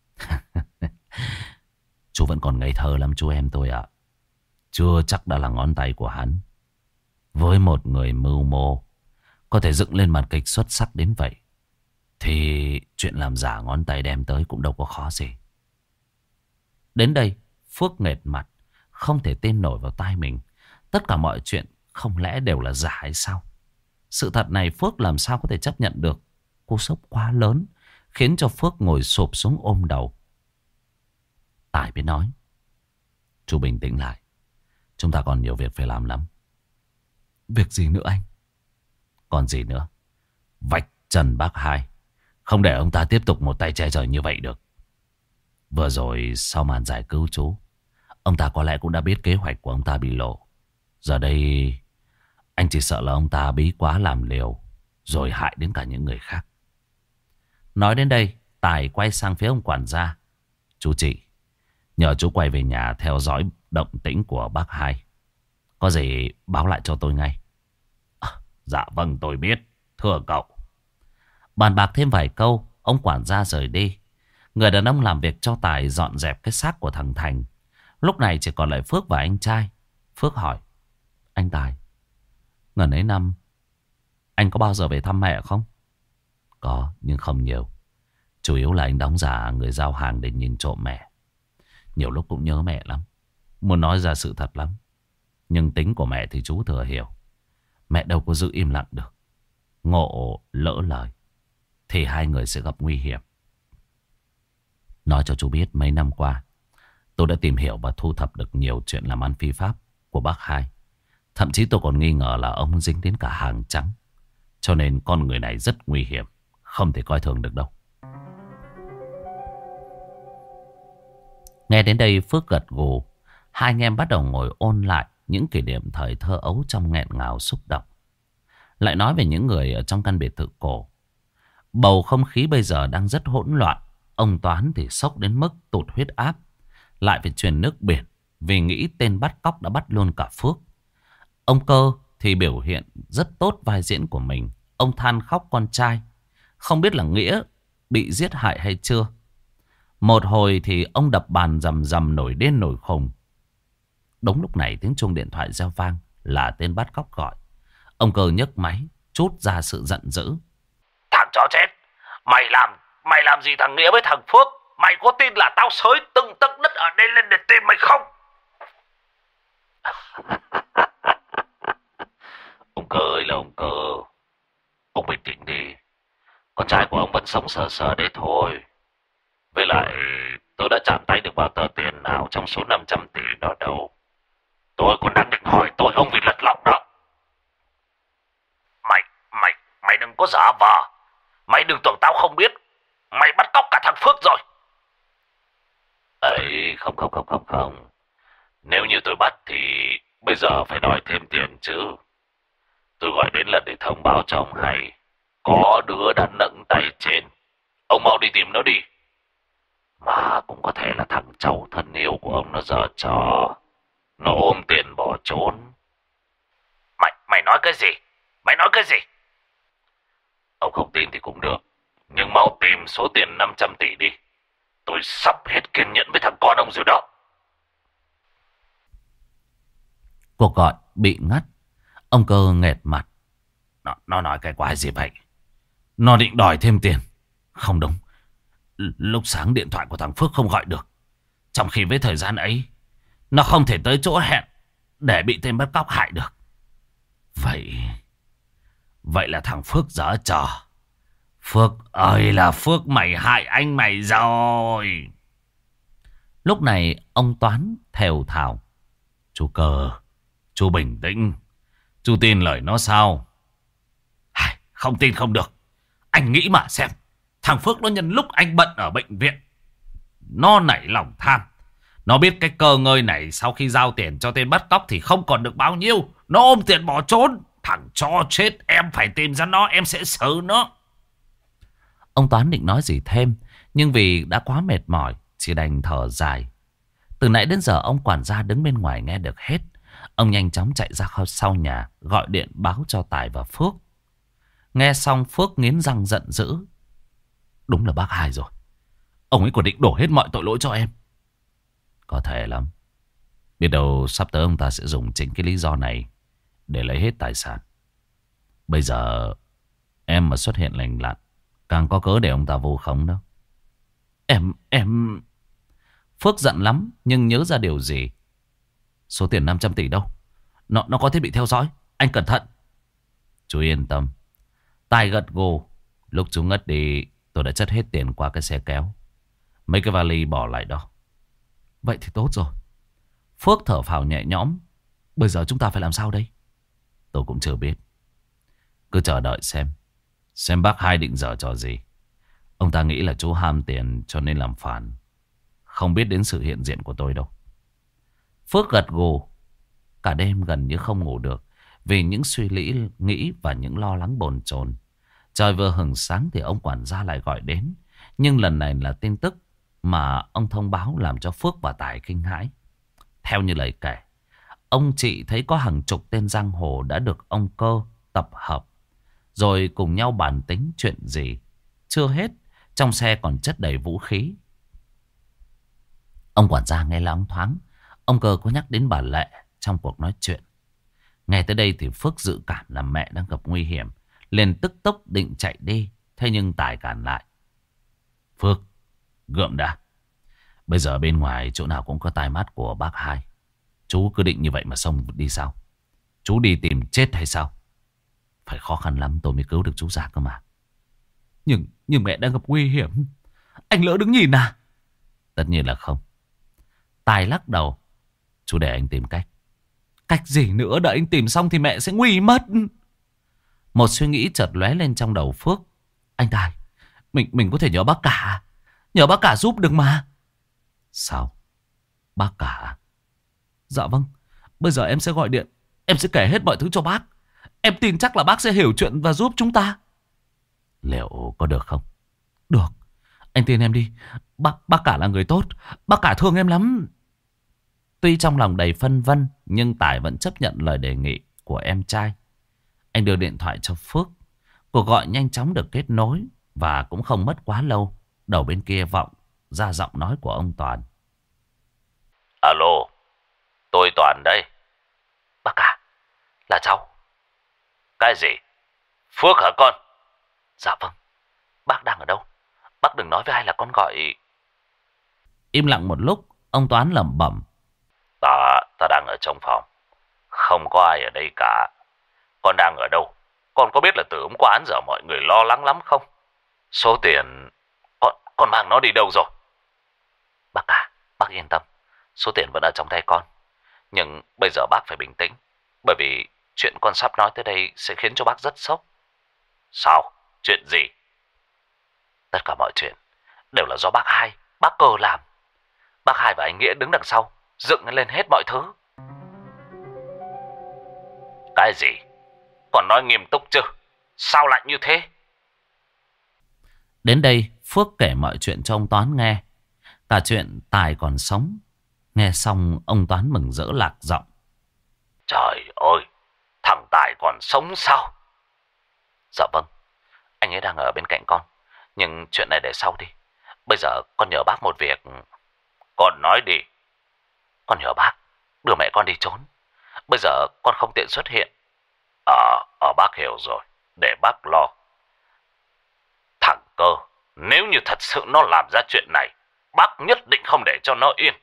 S1: Chú vẫn còn ngây thơ lắm chú em tôi ạ. Chưa chắc đã là ngón tay của hắn. Với một người mưu mô có thể dựng lên màn kịch xuất sắc đến vậy, thì chuyện làm giả ngón tay đem tới cũng đâu có khó gì. Đến đây Phước nghệt mặt, không thể tin nổi vào tai mình. Tất cả mọi chuyện không lẽ đều là giả hay sao? Sự thật này Phước làm sao có thể chấp nhận được. Cú sốc quá lớn khiến cho Phước ngồi xụp xuống ôm đầu. Tài mới nói, chú bình tĩnh lại, chúng ta còn nhiều việc phải làm lắm. Việc gì nữa anh? Còn gì nữa? Vạch trần bác Hai, không để ông ta tiếp tục một tay che trời như vậy được. Vừa rồi sau màn giải cứu chú, ông ta có lẽ cũng đã biết kế hoạch của ông ta bị lộ. Giờ đây anh chỉ sợ là ông ta bí quá làm liều, rồi hại đến cả những người khác. Nói đến đây, Tài quay sang phía ông quản gia. Chú chị, nhờ chú quay về nhà theo dõi động tĩnh của bác Hai. Có gì báo lại cho tôi ngay. Dạ vâng, tôi biết, thưa cậu. Bàn bạc thêm vài câu, ông quản gia rời đi. Người đàn ông làm việc cho Tài dọn dẹp cái xác của thằng Thành. Lúc này chỉ còn lại Phước và anh trai. Phước hỏi, anh Tài, ngần ấy năm anh có bao giờ về thăm mẹ không? Có, nhưng không nhiều. Chủ yếu là anh đóng giả người giao hàng để nhìn trộm mẹ. Nhiều lúc cũng nhớ mẹ lắm, muốn nói ra sự thật lắm. Nhưng tính của mẹ thì chú thừa hiểu. Mẹ đâu có giữ im lặng được. Ngộ lỡ lời thì hai người sẽ gặp nguy hiểm. Nói cho chú biết, mấy năm qua tôi đã tìm hiểu và thu thập được nhiều chuyện làm ăn phi pháp của bác Hai. Thậm chí tôi còn nghi ngờ là ông dính đến cả hàng trắng. Cho nên con người này rất nguy hiểm, không thể coi thường được đâu. Nghe đến đây Phước gật gù. Hai anh em bắt đầu ngồi ôn lại những kỷ niệm thời thơ ấu trong nghẹn ngào xúc động. Lại nói về những người ở trong căn biệt thự cổ. Bầu không khí bây giờ đang rất hỗn loạn. Ông Toán thì sốc đến mức tụt huyết áp, lại phải truyền nước biển vì nghĩ tên bắt cóc đã bắt luôn cả Phước. Ông Cơ thì biểu hiện rất tốt vai diễn của mình. Ông than khóc con trai, không biết là Nghĩa bị giết hại hay chưa. Một hồi thì ông đập bàn rầm rầm nổi điên nổi khùng. Đúng lúc này tiếng chuông điện thoại reo vang, là tên bắt cóc gọi. Ông Cơ nhấc máy, trút ra sự giận dữ.
S2: Thằng chó chết, mày làm gì thằng Nghĩa với thằng Phước? Mày có tin là tao xới từng tấc đất ở đây lên để tìm mày không? Ông Cơ ơi là ông Cơ, ông bình tĩnh đi. Con trai của ông vẫn sống sờ sờ đấy thôi. Với lại tôi đã chạm tay được vào tờ tiền nào trong số 500 tỷ đó đâu. Tôi còn đang định hỏi tội ông vì lật lọng đó. Mày đừng có giả vờ. Mày đừng tưởng tao không biết. Mày bắt cóc cả thằng Phước rồi. Ấy không. Nếu như tôi bắt thì bây giờ phải đòi thêm tiền chứ. Tôi gọi đến là để thông báo cho ông hay có đứa đã nẫng tay trên. Ông mau đi tìm nó đi. Mà cũng có thể là thằng cháu thân yêu của ông nó giở trò. Nó ôm tiền bỏ trốn. Mày nói cái gì? Mày nói cái gì? Ông không tin thì cũng được, nhưng mau tìm số tiền 500 tỷ đi. Tôi sắp hết kiên nhẫn với thằng con ông rồi đó.
S1: Cuộc gọi bị ngắt. Ông Cơ nghẹt mặt. Nó nói cái quái gì vậy? Nó định đòi thêm tiền. Không đúng. Lúc sáng điện thoại của thằng Phước không gọi được. Trong khi với thời gian ấy nó không thể tới chỗ hẹn để bị tên bắt cóc hại được. Vậy là thằng Phước giở trò. Phước ơi là Phước, mày hại anh mày rồi. Lúc này ông Toán thều thào. Chú Cơ, chú bình tĩnh. Chú tin lời nó sao? Không tin không được. Anh nghĩ mà xem. Thằng Phước nó nhân lúc anh bận ở bệnh viện, nó nảy lòng tham. Nó biết cái cơ ngơi này sau khi giao tiền cho tên bắt cóc thì không còn được bao nhiêu. Nó ôm tiền bỏ trốn. Thằng chó chết, em phải tìm ra nó, em sẽ xử nó. Ông Toán định nói gì thêm, nhưng vì đã quá mệt mỏi, chỉ đành thở dài. Từ nãy đến giờ ông quản gia đứng bên ngoài nghe được hết. Ông nhanh chóng chạy ra sau nhà, gọi điện báo cho Tài và Phước. Nghe xong Phước nghiến răng giận dữ. Đúng là bác Hai rồi. Ông ấy còn định đổ hết mọi tội lỗi cho em. Có thể lắm. Biết đâu sắp tới ông ta sẽ dùng chính cái lý do này để lấy hết tài sản. Bây giờ em mà xuất hiện lành lặn, càng có cớ để ông ta vu khống đó. Em... Phước giận lắm nhưng nhớ ra điều gì. Số tiền 500 tỷ đâu? Nó có thiết bị theo dõi. Anh cẩn thận. Chú yên tâm. Tài gật gù. Lúc chú ngất đi, tôi đã chất hết tiền qua cái xe kéo. Mấy cái vali bỏ lại đó. Vậy thì tốt rồi. Phước thở phào nhẹ nhõm. Bây giờ chúng ta phải làm sao đây? Tôi cũng chưa biết. Cứ chờ đợi xem bác Hai định giở trò gì. Ông ta nghĩ là chú ham tiền cho nên làm phản, không biết đến sự hiện diện của tôi đâu. Phước gật gù. Cả đêm gần như không ngủ được vì những suy nghĩ và những lo lắng bồn chồn. Trời vừa hửng sáng thì ông quản gia lại gọi đến. Nhưng lần này là tin tức mà ông thông báo làm cho Phước và Tài kinh hãi. Theo như lời kể, ông chị thấy có hàng chục tên giang hồ đã được ông Cơ tập hợp, rồi cùng nhau bàn tính chuyện gì. Chưa hết, trong xe còn chất đầy vũ khí. Ông quản gia nghe loáng thoáng ông Cơ có nhắc đến bà Lệ trong cuộc nói chuyện. Nghe tới đây thì Phước dự cảm là mẹ đang gặp nguy hiểm, liền tức tốc định chạy đi. Thế nhưng Tài cản lại. Phước, gượm đã. Bây giờ bên ngoài chỗ nào cũng có tai mắt của bác Hai. Chú cứ định như vậy mà xông đi sao? Chú đi tìm chết hay sao? Phải khó khăn lắm tôi mới cứu được chú ra cơ mà. Nhưng mẹ đang gặp nguy hiểm. Anh lỡ đứng nhìn à? Tất nhiên là không. Tài lắc đầu. Chú để anh tìm cách. Cách gì nữa? Đợi anh tìm xong thì mẹ sẽ nguy mất. Một suy nghĩ chợt lóe lên trong đầu Phước. Anh Tài, Mình có thể nhờ bác cả. Nhờ bác cả giúp được mà. Sao? Bác cả? Dạ vâng. Bây giờ em sẽ gọi điện. Em sẽ kể hết mọi thứ cho bác. Em tin chắc là bác sẽ hiểu chuyện và giúp chúng ta. Liệu có được không? Được. Anh tin em đi. Bác cả là người tốt. Bác cả thương em lắm. Tuy trong lòng đầy phân vân, nhưng Tài vẫn chấp nhận lời đề nghị của em trai. Anh đưa điện thoại cho Phước. Cuộc gọi nhanh chóng được kết nối. Và cũng không mất quá lâu, đầu bên kia vọng ra giọng nói của ông Toàn.
S2: Alo, tôi Toàn đây.
S1: Bác cả, là cháu.
S2: Cái gì? Phước hả con?
S1: Dạ vâng. Bác đang ở đâu? Bác đừng nói với ai là con gọi. Im lặng một lúc, ông Toán lẩm bẩm.
S2: Ta đang ở trong phòng. Không có ai ở đây cả. Con đang ở đâu? Con có biết là từ hôm qua đến giờ mọi người lo lắng lắm không? Số tiền... Con mang nó đi đâu rồi?
S1: Bác cả, bác yên tâm. Số tiền vẫn ở trong tay con. Nhưng bây giờ bác phải bình tĩnh. Bởi vì chuyện con sắp nói tới đây sẽ khiến cho bác rất sốc.
S2: Sao? Chuyện gì?
S1: Tất cả mọi chuyện đều là do bác Hai, bác Cơ làm. Bác Hai và anh Nghĩa đứng đằng sau, dựng lên hết mọi thứ.
S2: Cái gì? Còn nói nghiêm túc chứ? Sao lại như thế?
S1: Đến đây Phước kể mọi chuyện cho ông Toán nghe. Cả chuyện Tài còn sống. Nghe xong ông Toán mừng rỡ lạc giọng.
S2: Trời ơi, thằng Tài còn sống sao?
S1: Dạ vâng, anh ấy đang ở bên cạnh con. Nhưng chuyện này để sau đi. Bây giờ con nhờ bác một việc.
S2: Con nói đi.
S1: Con nhờ bác đưa mẹ con đi trốn. Bây giờ con không tiện xuất hiện.
S2: Bác hiểu rồi. Để bác lo. Thằng Cơ, nếu như thật sự nó làm ra chuyện này, bác nhất định không để cho nó yên.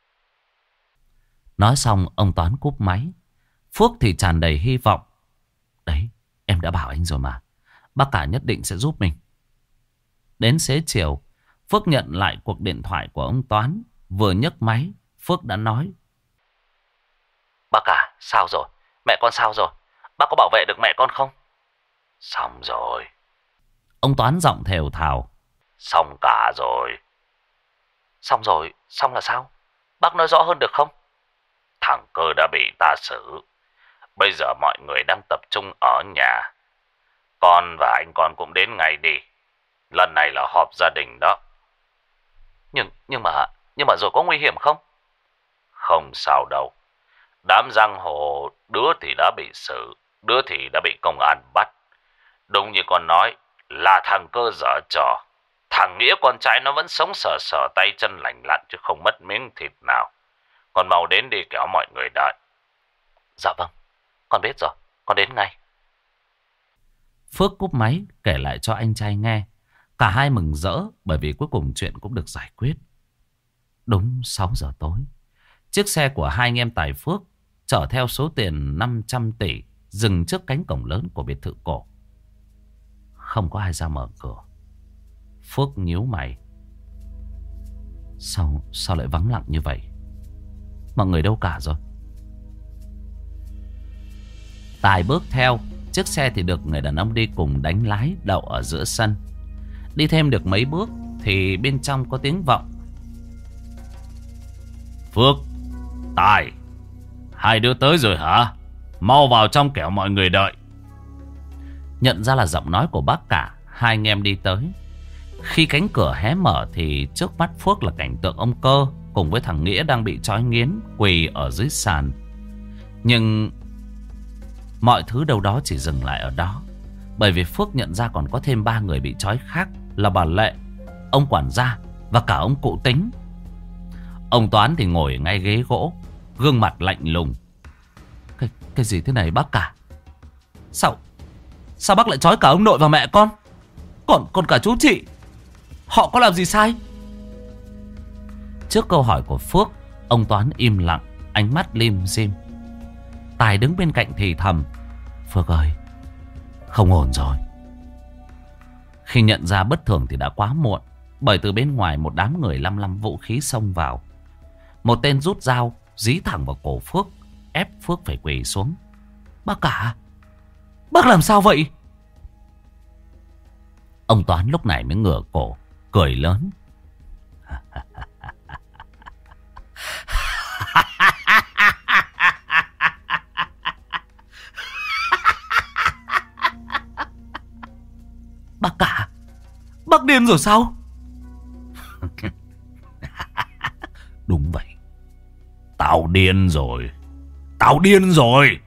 S1: Nói xong ông Toán cúp máy. Phước thì tràn đầy hy vọng. Đấy, em đã bảo anh rồi mà. Bác cả nhất định sẽ giúp mình. Đến xế chiều, Phước nhận lại cuộc điện thoại của ông Toán. Vừa nhấc máy, Phước đã nói. Bác cả, sao rồi? Mẹ con sao rồi? Bác có bảo vệ được mẹ con không?
S2: Xong rồi.
S1: Ông Toán giọng thều thào.
S2: Xong cả rồi.
S1: Xong rồi, xong là sao? Bác nói rõ hơn được không?
S2: Thằng Cơ đã bị ta xử. Bây giờ mọi người đang tập trung ở nhà. Con và anh con cũng đến ngay đi. Lần này là họp gia đình đó.
S1: Nhưng mà rồi có nguy hiểm không?
S2: Không sao đâu. Đám giang hồ, đứa thì đã bị xử, đứa thì đã bị công an bắt. Đúng như con nói, là thằng Cơ dở trò. Thằng Nghĩa con trai nó vẫn sống sờ sờ tay chân lành lặn chứ không mất miếng thịt nào. Con mau đến đi kéo mọi người đợi.
S1: Dạ vâng, con biết rồi, con đến ngay. Phước cúp máy kể lại cho anh trai nghe. Cả hai mừng rỡ bởi vì cuối cùng chuyện cũng được giải quyết. Đúng 6 giờ tối, chiếc xe của hai anh em Tài Phước chở theo số tiền 500 tỷ dừng trước cánh cổng lớn của biệt thự cổ. Không có ai ra mở cửa. Phước nhíu mày. Sao lại vắng lặng như vậy? Mọi người đâu cả rồi? Tài bước theo. Chiếc xe thì được người đàn ông đi cùng đánh lái đậu ở giữa sân. Đi thêm được mấy bước thì bên trong có tiếng vọng.
S2: Phước, Tài, hai đứa tới rồi hả? Mau vào trong kẻo mọi người đợi.
S1: Nhận ra là giọng nói của bác cả, hai anh em đi tới. Khi cánh cửa hé mở thì trước mắt Phước là cảnh tượng ông Cơ cùng với thằng Nghĩa đang bị trói nghiến quỳ ở dưới sàn. Nhưng mọi thứ đâu đó chỉ dừng lại ở đó. Bởi vì Phước nhận ra còn có thêm 3 người bị trói khác là bà Lệ, ông quản gia và cả ông cụ Tính. Ông Toán thì ngồi ngay ghế gỗ, gương mặt lạnh lùng. Cái gì thế này bác cả? Sao bác lại trói cả ông nội và mẹ con? Còn cả chú chị, họ có làm gì sai? Trước câu hỏi của Phước, ông Toán im lặng, ánh mắt lim dim. Tài đứng bên cạnh thì thầm. Phước ơi, không ổn rồi. Khi nhận ra bất thường thì đã quá muộn. Bởi từ bên ngoài một đám người lăm vũ khí xông vào. Một tên rút dao dí thẳng vào cổ Phước, ép Phước phải quỳ xuống. Bác cả, bác làm sao vậy? Ông Toán lúc này mới ngửa cổ, cười lớn. Bác cả, bác điên rồi sao?
S2: Đúng vậy. Tao điên rồi. Tao điên rồi.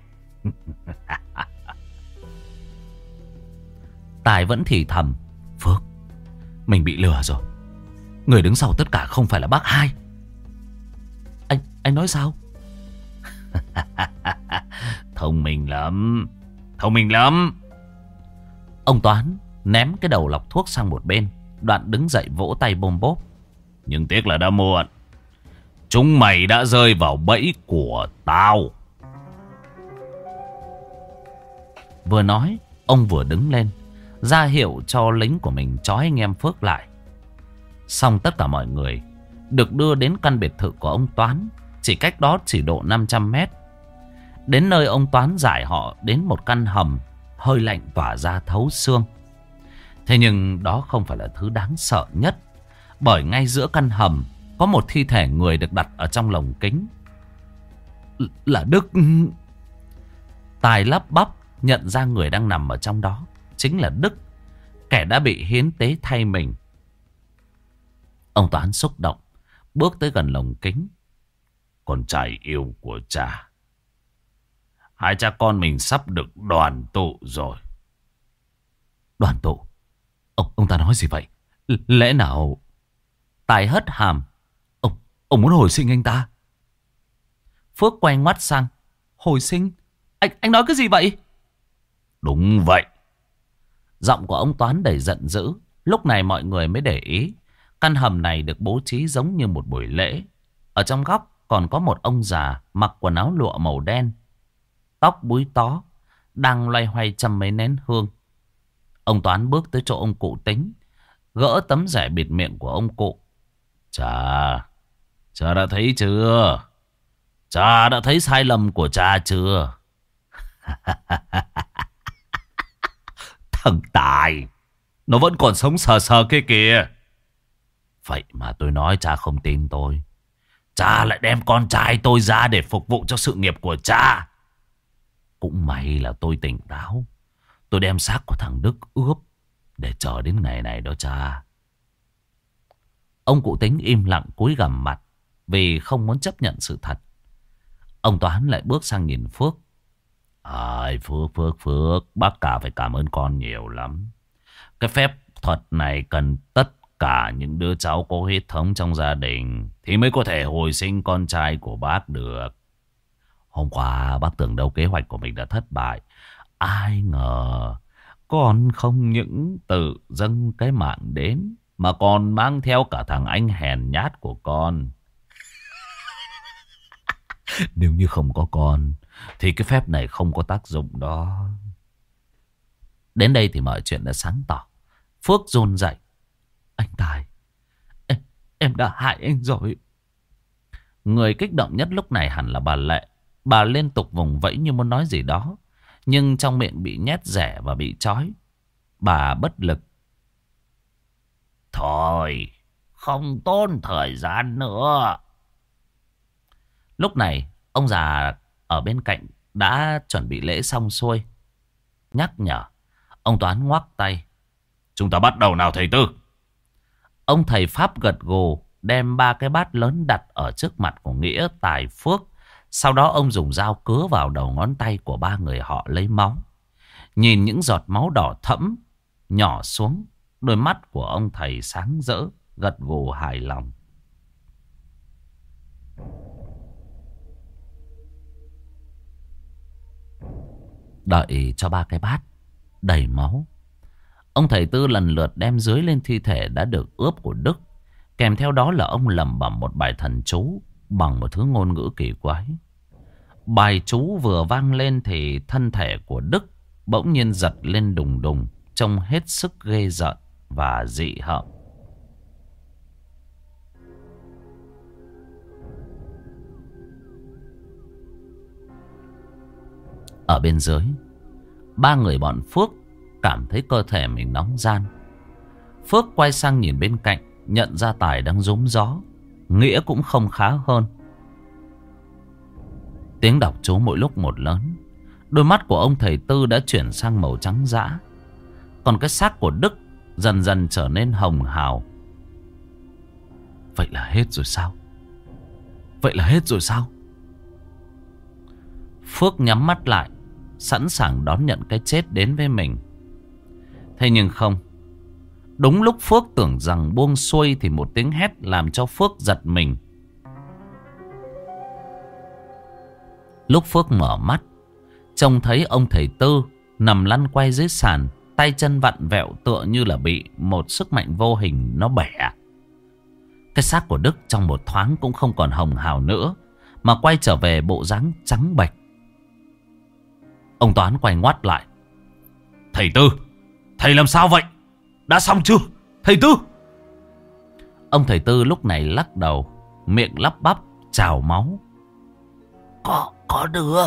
S1: Tài vẫn thì thầm. Phước, mình bị lừa rồi. Người đứng sau tất cả không phải là bác hai. Anh nói sao?
S2: Thông minh lắm. Thông minh lắm.
S1: Ông Toán ném cái đầu lọc thuốc sang một bên, đoạn đứng dậy vỗ tay bôm bốp.
S2: Nhưng tiếc là đã muộn. Chúng mày đã rơi vào bẫy của tao.
S1: Vừa nói, ông vừa đứng lên, ra hiệu cho lính của mình trói anh em Phước lại. Xong tất cả mọi người được đưa đến căn biệt thự của ông Toán, chỉ cách đó chỉ độ 500 mét. Đến nơi ông Toán giải họ đến một căn hầm, hơi lạnh tỏa ra thấu xương. Thế nhưng đó không phải là thứ đáng sợ nhất, bởi ngay giữa căn hầm có một thi thể người được đặt ở trong lồng kính. Là Đức. Tài lắp bắp nhận ra người đang nằm ở trong đó chính là Đức, kẻ đã bị hiến tế thay mình. Ông Toán xúc động, bước tới gần lồng kính.
S2: Con trai yêu của cha. Hai cha con mình sắp được đoàn tụ rồi.
S1: Đoàn tụ? Ông ta nói gì vậy? Lẽ nào... Tài hất hàm. Ông muốn hồi sinh anh ta? Phước quay ngoắt sang. Hồi sinh? Anh nói cái gì vậy?
S2: Đúng vậy.
S1: Giọng của ông Toán đầy giận dữ. Lúc này mọi người mới để ý, căn hầm này được bố trí giống như một buổi lễ. Ở trong góc còn có một ông già mặc quần áo lụa màu đen, tóc búi tó, đang loay hoay châm mấy nén hương. Ông Toán bước tới chỗ ông cụ Tính, gỡ tấm rẻ bịt miệng của ông cụ.
S2: Cha đã thấy chưa? Cha đã thấy sai lầm của cha chưa? Thằng Tài, nó vẫn còn sống sờ sờ kia kìa.
S1: Vậy mà tôi nói cha không tin tôi.
S2: Cha lại đem con trai tôi ra để phục vụ cho sự nghiệp của cha.
S1: Cũng may là tôi tỉnh táo. Tôi đem xác của thằng Đức ướp để chờ đến ngày này đó cha. Ông cụ Tính im lặng cúi gằm mặt vì không muốn chấp nhận sự thật. Ông Toán lại bước sang nhìn Phước.
S2: Phước, bác cả phải cảm ơn con nhiều lắm. Cái phép thuật này cần tất cả những đứa cháu có huyết thống trong gia đình thì mới có thể hồi sinh con trai của bác được.
S1: Hôm qua bác tưởng đâu kế hoạch của mình đã thất bại. Ai ngờ con không những tự dâng cái mạng đến
S2: mà còn mang theo cả thằng anh hèn nhát của con.
S1: Nếu như không có con thì cái phép này không có tác dụng đó. Đến đây thì mọi chuyện đã sáng tỏ. Phước run rẩy. Anh Tài, em đã hại anh rồi. Người kích động nhất lúc này hẳn là bà Lệ. Bà liên tục vùng vẫy như muốn nói gì đó, nhưng trong miệng bị nhét rẻ và bị trói. Bà bất lực.
S2: Thôi, không tốn thời gian nữa.
S1: Lúc này, ông già ở bên cạnh đã chuẩn bị lễ xong xuôi. Nhắc nhở, ông Toán ngoắc tay.
S2: Chúng ta bắt đầu nào thầy Tư.
S1: Ông thầy Pháp gật gù, đem 3 cái bát lớn đặt ở trước mặt của Nghĩa, Tài, Phước. Sau đó ông dùng dao cứa vào đầu ngón tay của 3 người họ lấy máu. Nhìn những giọt máu đỏ thẫm nhỏ xuống, đôi mắt của ông thầy sáng rỡ, gật gù hài lòng. Đợi cho 3 cái bát đầy máu, ông thầy Tư lần lượt đem dưới lên thi thể đã được ướp của Đức. Kèm theo đó là ông lẩm bẩm một bài thần chú bằng một thứ ngôn ngữ kỳ quái. Bài chú vừa vang lên thì thân thể của Đức bỗng nhiên giật lên đùng đùng, trông hết sức ghê rợn và dị hợm. Ở bên dưới, 3 người bọn Phước cảm thấy cơ thể mình nóng ran. Phước quay sang nhìn bên cạnh, nhận ra Tài đang rúm gió. Nghĩa cũng không khá hơn. Tiếng đọc chú mỗi lúc một lớn. Đôi mắt của ông thầy Tư đã chuyển sang màu trắng dã. Còn cái xác của Đức dần dần trở nên hồng hào. Vậy là hết rồi sao? Vậy là hết rồi sao? Phước nhắm mắt lại, sẵn sàng đón nhận cái chết đến với mình. Thế nhưng không. Đúng lúc Phước tưởng rằng buông xuôi thì một tiếng hét làm cho Phước giật mình. Lúc Phước mở mắt, trông thấy ông thầy Tư nằm lăn quay dưới sàn, tay chân vặn vẹo tựa như là bị một sức mạnh vô hình nó bẻ. Cái xác của Đức trong một thoáng cũng không còn hồng hào nữa, mà quay trở về bộ dáng trắng bệch. Ông Toán quay ngoắt lại. Thầy Tư, thầy làm sao vậy? Đã xong chưa? Thầy Tư! Ông thầy Tư lúc này lắc đầu, miệng lắp bắp trào máu. Có đứa.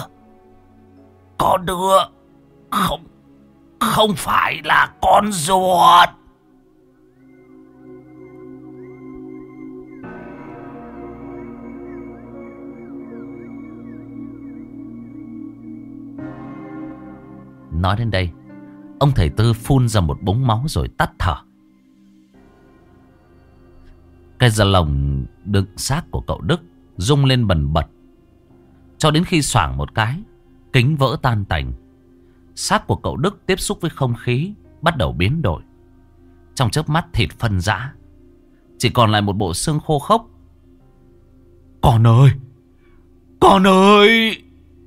S1: Không phải là con ruột. Nói đến đây, ông thầy Tư phun ra một búng máu rồi tắt thở. Cái da lồng đựng xác của cậu Đức rung lên bần bật, cho đến khi xoảng một cái, kính vỡ tan tành. Xác của cậu Đức tiếp xúc với không khí bắt đầu biến đổi. Trong chớp mắt thịt phân rã, chỉ còn lại một bộ xương khô khốc. Con ơi! Con ơi!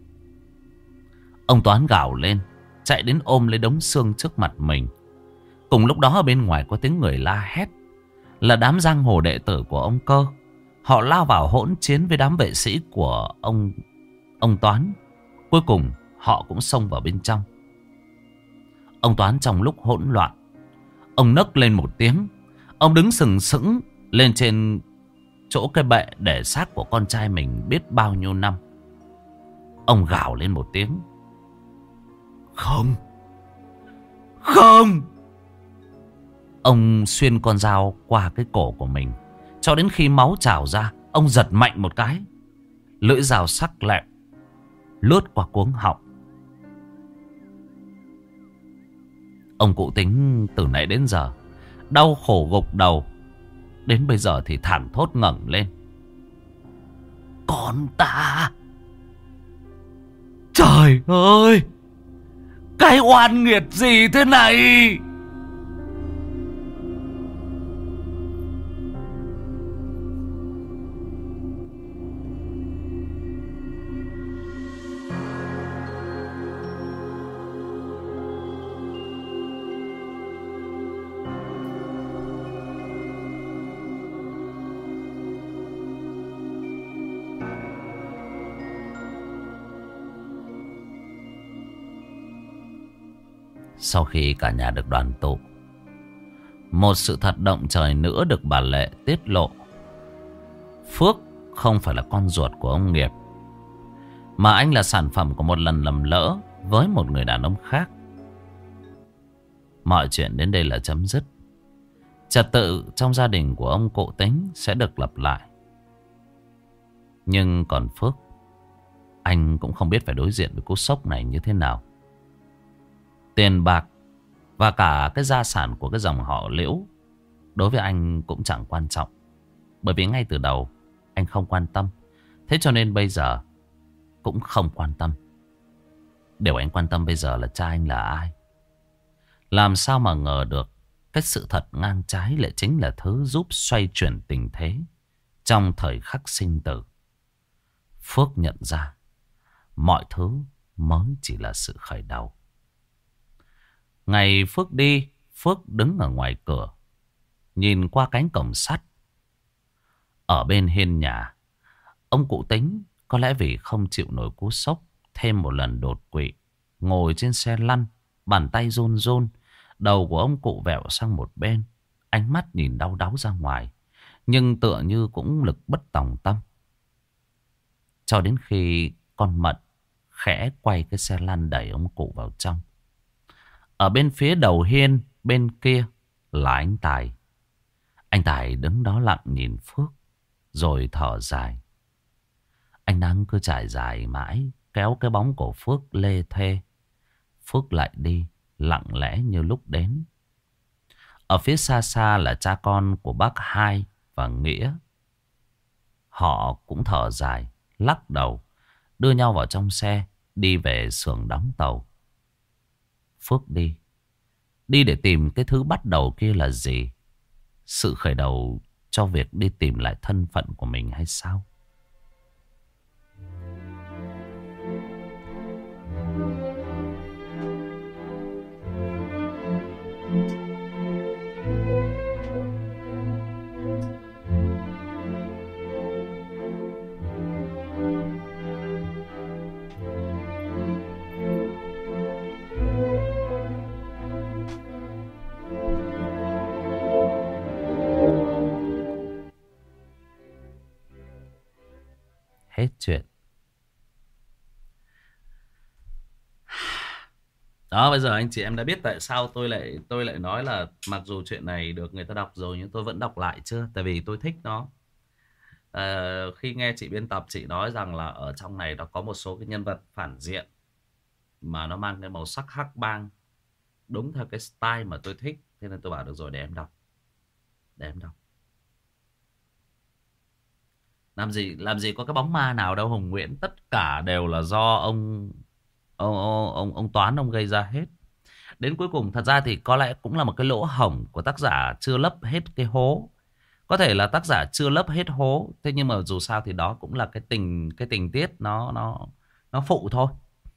S1: Ông Toán gào lên, chạy đến ôm lấy đống xương trước mặt mình. Cùng lúc đó ở bên ngoài có tiếng người la hét. Là đám giang hồ đệ tử của ông Cơ. Họ lao vào hỗn chiến với đám vệ sĩ của ông Toán. Cuối cùng họ cũng xông vào bên trong. Ông Toán trong lúc hỗn loạn, ông nấc lên một tiếng. Ông đứng sừng sững lên trên chỗ cái bệ để xác của con trai mình biết bao nhiêu năm. Ông gào lên một tiếng. Không! Không! Ông xuyên con dao qua cái cổ của mình, cho đến khi máu trào ra. Ông giật mạnh một cái, lưỡi dao sắc lẹm lướt qua cuống họng. Ông cụ Tính từ nãy đến giờ đau khổ gục đầu, đến bây giờ thì thảng thốt ngẩng lên. Con ta! Trời ơi! Cái oan nghiệt gì thế này? Sau khi cả nhà được đoàn tụ, một sự thật động trời nữa được bà Lệ tiết lộ. Phước không phải là con ruột của ông Nghiệp, mà anh là sản phẩm của một lần lầm lỡ với một người đàn ông khác. Mọi chuyện đến đây là chấm dứt. Trật tự trong gia đình của ông cụ Tính sẽ được lập lại. Nhưng còn Phước, anh cũng không biết phải đối diện với cú sốc này như thế nào. Tiền bạc và cả cái gia sản của cái dòng họ Liễu đối với anh cũng chẳng quan trọng, bởi vì ngay từ đầu anh không quan tâm. Thế cho nên bây giờ cũng không quan tâm. Điều anh quan tâm bây giờ là cha anh là ai. Làm sao mà ngờ được cái sự thật ngang trái lại chính là thứ giúp xoay chuyển tình thế trong thời khắc sinh tử. Phước nhận ra mọi thứ mới chỉ là sự khởi đầu. Ngày Phước đi, Phước đứng ở ngoài cửa, nhìn qua cánh cổng sắt. Ở bên hiên nhà, ông cụ Tính có lẽ vì không chịu nổi cú sốc thêm một lần đột quỵ, ngồi trên xe lăn, bàn tay run run. Đầu của ông cụ vẹo sang một bên, ánh mắt nhìn đau đáu ra ngoài, nhưng tựa như cũng lực bất tòng tâm. Cho đến khi con Mận khẽ quay cái xe lăn đẩy ông cụ vào trong. Ở bên phía đầu hiên bên kia là anh Tài. Anh Tài đứng đó lặng nhìn Phước rồi thở dài. Ánh nắng cứ trải dài mãi, kéo cái bóng của Phước lê thê. Phước lại đi, lặng lẽ như lúc đến. Ở phía xa xa là cha con của bác Hai và Nghĩa. Họ cũng thở dài, lắc đầu, đưa nhau vào trong xe, đi về xưởng đóng tàu. Phước đi. Đi để tìm cái thứ bắt đầu kia là gì? Sự khởi đầu cho việc đi tìm lại thân phận của mình hay sao? Hết chuyện. Đó, bây giờ anh chị em đã biết tại sao tôi lại nói là mặc dù chuyện này được người ta đọc rồi nhưng tôi vẫn đọc lại chưa? Tại vì tôi thích nó. Khi nghe chị biên tập chị nói rằng là ở trong này nó có một số cái nhân vật phản diện mà nó mang cái màu sắc hắc bang, đúng theo cái style mà tôi thích, thế nên tôi bảo được rồi, để em đọc. Để em đọc. Làm gì có cái bóng ma nào đâu Hồng Nguyễn, tất cả đều là do ông Toán ông gây ra hết. Đến cuối cùng thật ra thì có lẽ cũng là một cái lỗ hổng của tác giả chưa lấp hết cái hố. Có thể là tác giả chưa lấp hết hố, thế nhưng mà dù sao thì đó cũng là cái tình tiết nó phụ thôi.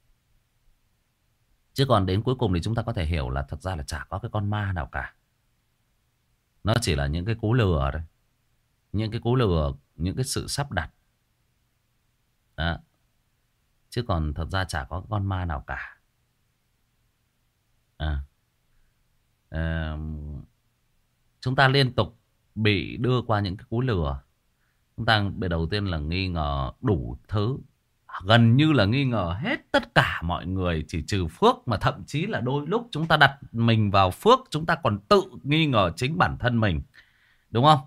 S1: Chứ còn đến cuối cùng thì chúng ta có thể hiểu là thật ra là chả có cái con ma nào cả. Nó chỉ là những cái cú lừa thôi. Những cái cú lừa, những cái sự sắp đặt. Đó. Chứ còn thật ra chả có con ma nào cả. Chúng ta liên tục bị đưa qua những cái cú lừa. Chúng ta đầu tiên là nghi ngờ đủ thứ. Gần như là nghi ngờ hết tất cả mọi người, chỉ trừ Phước. Mà thậm chí là đôi lúc chúng ta đặt mình vào Phước, chúng ta còn tự nghi ngờ chính bản thân mình. Đúng không?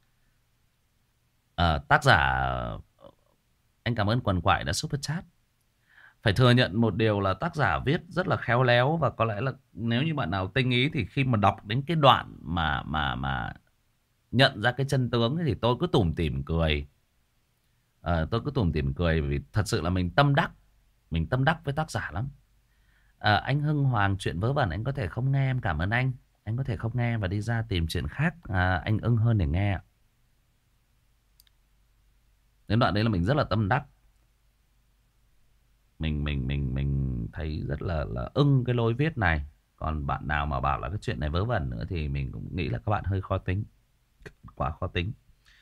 S1: Tác giả, anh cảm ơn Quần Quại đã super chat. Phải thừa nhận một điều là tác giả viết rất là khéo léo. Và có lẽ là nếu như bạn nào tinh ý thì khi mà đọc đến cái đoạn mà nhận ra cái chân tướng thì tôi cứ tủm tỉm cười. Tôi cứ tủm tỉm cười vì thật sự là mình tâm đắc. Mình tâm đắc với tác giả lắm. Anh Hưng Hoàng, chuyện vớ vẩn anh có thể không nghe, em cảm ơn anh. Anh có thể không nghe và đi ra tìm chuyện khác anh ưng hơn để nghe. Đến đoạn đấy là mình rất là tâm đắc. Mình thấy rất là ưng cái lối viết này. Còn bạn nào mà bảo là cái chuyện này vớ vẩn nữa thì mình cũng nghĩ là các bạn hơi khó tính. Quá khó tính.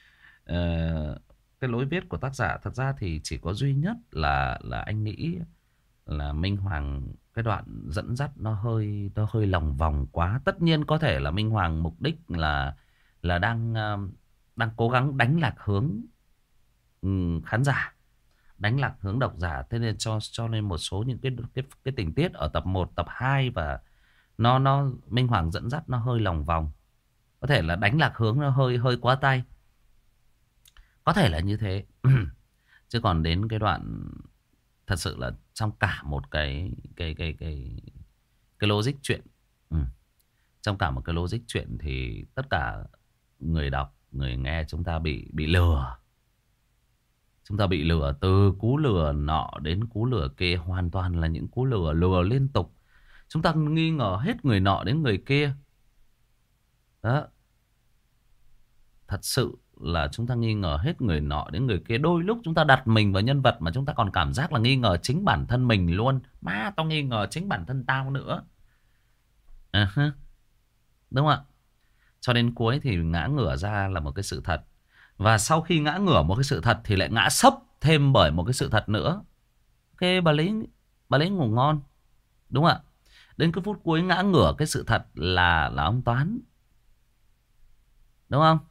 S1: Cái lối viết của tác giả thật ra thì chỉ có duy nhất là anh nghĩ là Minh Hoàng cái đoạn dẫn dắt nó hơi lòng vòng quá. Tất nhiên có thể là Minh Hoàng mục đích là đang cố gắng đánh lạc hướng khán giả, đánh lạc hướng độc giả, thế nên cho nên một số những cái tình tiết ở tập 1, tập 2 và nó Minh Hoàng dẫn dắt nó hơi lòng vòng. Có thể là đánh lạc hướng nó hơi quá tay. Có thể là như thế. Chứ còn đến cái đoạn thật sự là trong cả một cái logic chuyện. Trong cả một cái logic chuyện thì tất cả người đọc, người nghe chúng ta bị lừa. Chúng ta bị lừa từ cú lừa nọ đến cú lừa kia, hoàn toàn là những cú lừa liên tục. Chúng ta nghi ngờ hết người nọ đến người kia. Đó. Thật sự là chúng ta nghi ngờ hết người nọ đến người kia. Đôi lúc chúng ta đặt mình vào nhân vật mà chúng ta còn cảm giác là nghi ngờ chính bản thân mình luôn. Má, tao nghi ngờ chính bản thân tao nữa. Đúng không ạ? Cho đến cuối thì ngã ngửa ra là một cái sự thật. Và sau khi ngã ngửa một cái sự thật thì lại ngã sấp thêm bởi một cái sự thật nữa. Ok, bà Lý ngủ ngon. Đúng không ạ? Đến cái phút cuối ngã ngửa cái sự thật là ông Toán. Đúng không?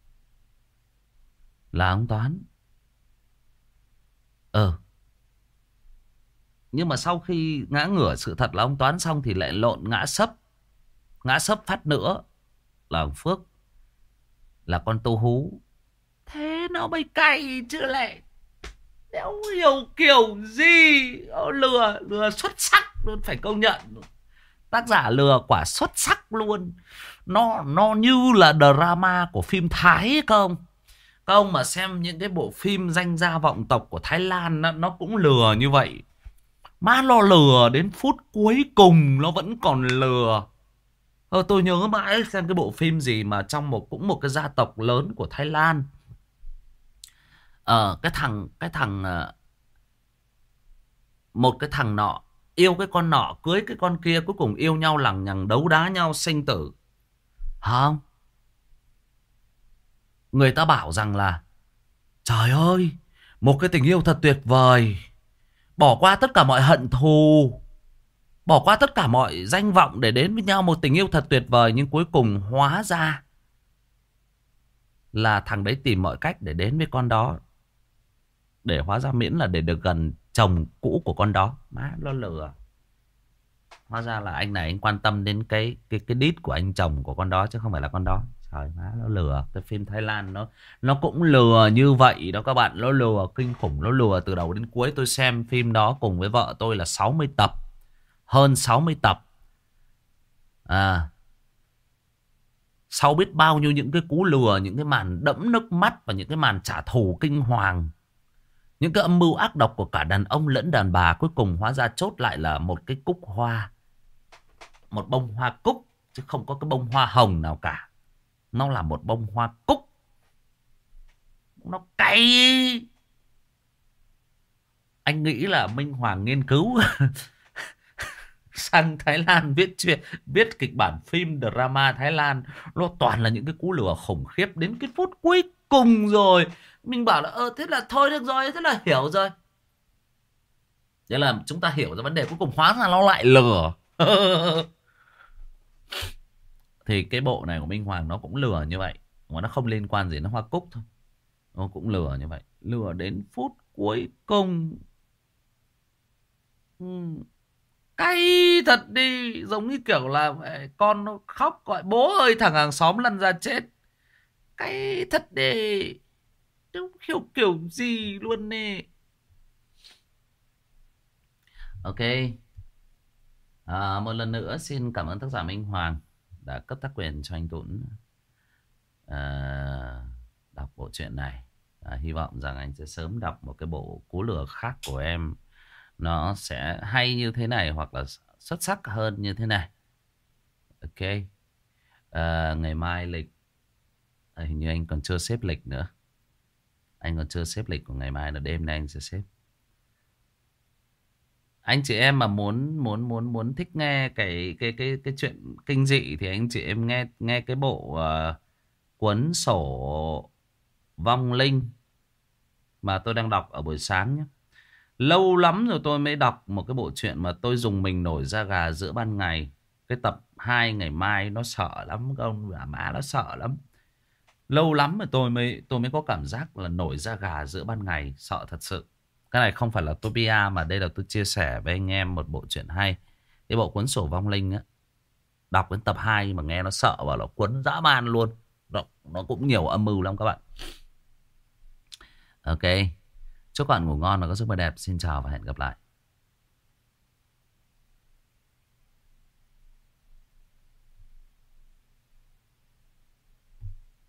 S1: Là ông Toán. Nhưng mà sau khi ngã ngửa sự thật là ông Toán xong thì lại lộn ngã sấp. Ngã sấp phát nữa là thằng Phước là con tu hú. Thế nó mới cay chứ lại đéo hiểu kiểu gì. Lừa xuất sắc luôn, phải công nhận. Tác giả lừa quả xuất sắc luôn. Nó như là drama của phim Thái ấy không? Các ông mà xem những cái bộ phim danh gia vọng tộc của Thái Lan nó cũng lừa như vậy. Má nó lừa đến phút cuối cùng nó vẫn còn lừa. Tôi nhớ mãi xem cái bộ phim gì mà trong cũng một cái gia tộc lớn của Thái Lan. Cái thằng một cái thằng nọ yêu cái con nọ, cưới cái con kia, cuối cùng yêu nhau lằng nhằng đấu đá nhau sinh tử. Không? Người ta bảo rằng là trời ơi, một cái tình yêu thật tuyệt vời, bỏ qua tất cả mọi hận thù, bỏ qua tất cả mọi danh vọng để đến với nhau, một tình yêu thật tuyệt vời. Nhưng cuối cùng hóa ra là thằng đấy tìm mọi cách để đến với con đó, để hóa ra miễn là để được gần chồng cũ của con đó. Má nó lừa. Hóa ra là anh này anh quan tâm đến cái đít của anh chồng của con đó chứ không phải là con đó. Trời má, nó lừa. Cái phim Thái Lan nó cũng lừa như vậy đó các bạn. Nó lừa kinh khủng, nó lừa từ đầu đến cuối. Tôi xem phim đó cùng với vợ tôi là 60 tập. Hơn 60 tập. Sau biết bao nhiêu những cái cú lừa, những cái màn đẫm nước mắt và những cái màn trả thù kinh hoàng, những cái âm mưu ác độc của cả đàn ông lẫn đàn bà, cuối cùng hóa ra chốt lại là một cái cúc hoa. Một bông hoa cúc, chứ không có cái bông hoa hồng nào cả. Nó là một bông hoa cúc. Nó cay. Anh nghĩ là Minh Hoàng nghiên cứu sang Thái Lan viết kịch bản phim drama Thái Lan. Nó toàn là những cái cú lừa khủng khiếp đến cái phút cuối cùng rồi. Mình bảo là thế là thôi được rồi, thế là hiểu rồi. Thế là chúng ta hiểu ra vấn đề, cuối cùng hóa ra nó lại lừa. Thì cái bộ này của Minh Hoàng nó cũng lừa như vậy. Mà nó không liên quan gì đến hoa cúc thôi. Nó cũng lừa như vậy. Lừa đến phút cuối cùng. Cay thật đi. Giống như kiểu là con nó khóc gọi bố ơi thằng hàng xóm lăn ra chết. Cay thật đi. Không hiểu kiểu gì luôn nè. Ok. Một lần nữa xin cảm ơn tác giả Minh Hoàng đã cấp tác quyền cho anh Tuấn đọc bộ truyện này. Hy vọng rằng anh sẽ sớm đọc một cái bộ cú lừa khác của em. Nó sẽ hay như thế này hoặc là xuất sắc hơn như thế này. Ok. Ngày mai lịch hình như anh còn chưa xếp lịch nữa. Anh còn chưa xếp lịch của ngày mai, là đêm nay anh sẽ xếp. Anh chị em mà muốn thích nghe cái chuyện kinh dị thì anh chị em nghe cái bộ cuốn sổ vong linh mà tôi đang đọc ở buổi sáng nhé. Lâu lắm rồi tôi mới đọc một cái bộ truyện mà tôi dùng mình nổi da gà giữa ban ngày. Cái tập 2 ngày mai nó sợ lắm, các ông bà má, nó sợ lắm. Lâu lắm rồi tôi mới có cảm giác là nổi da gà giữa ban ngày, sợ thật sự. Cái này không phải là tôi bia mà đây là tôi chia sẻ với anh em một bộ truyện hay. Cái bộ cuốn sổ vong linh á, đọc đến tập 2 mà nghe nó sợ và nó cuốn dã man luôn. Nó cũng nhiều âm mưu lắm các bạn. Ok. Chúc các bạn ngủ ngon và có giấc mơ đẹp. Xin chào và hẹn gặp lại.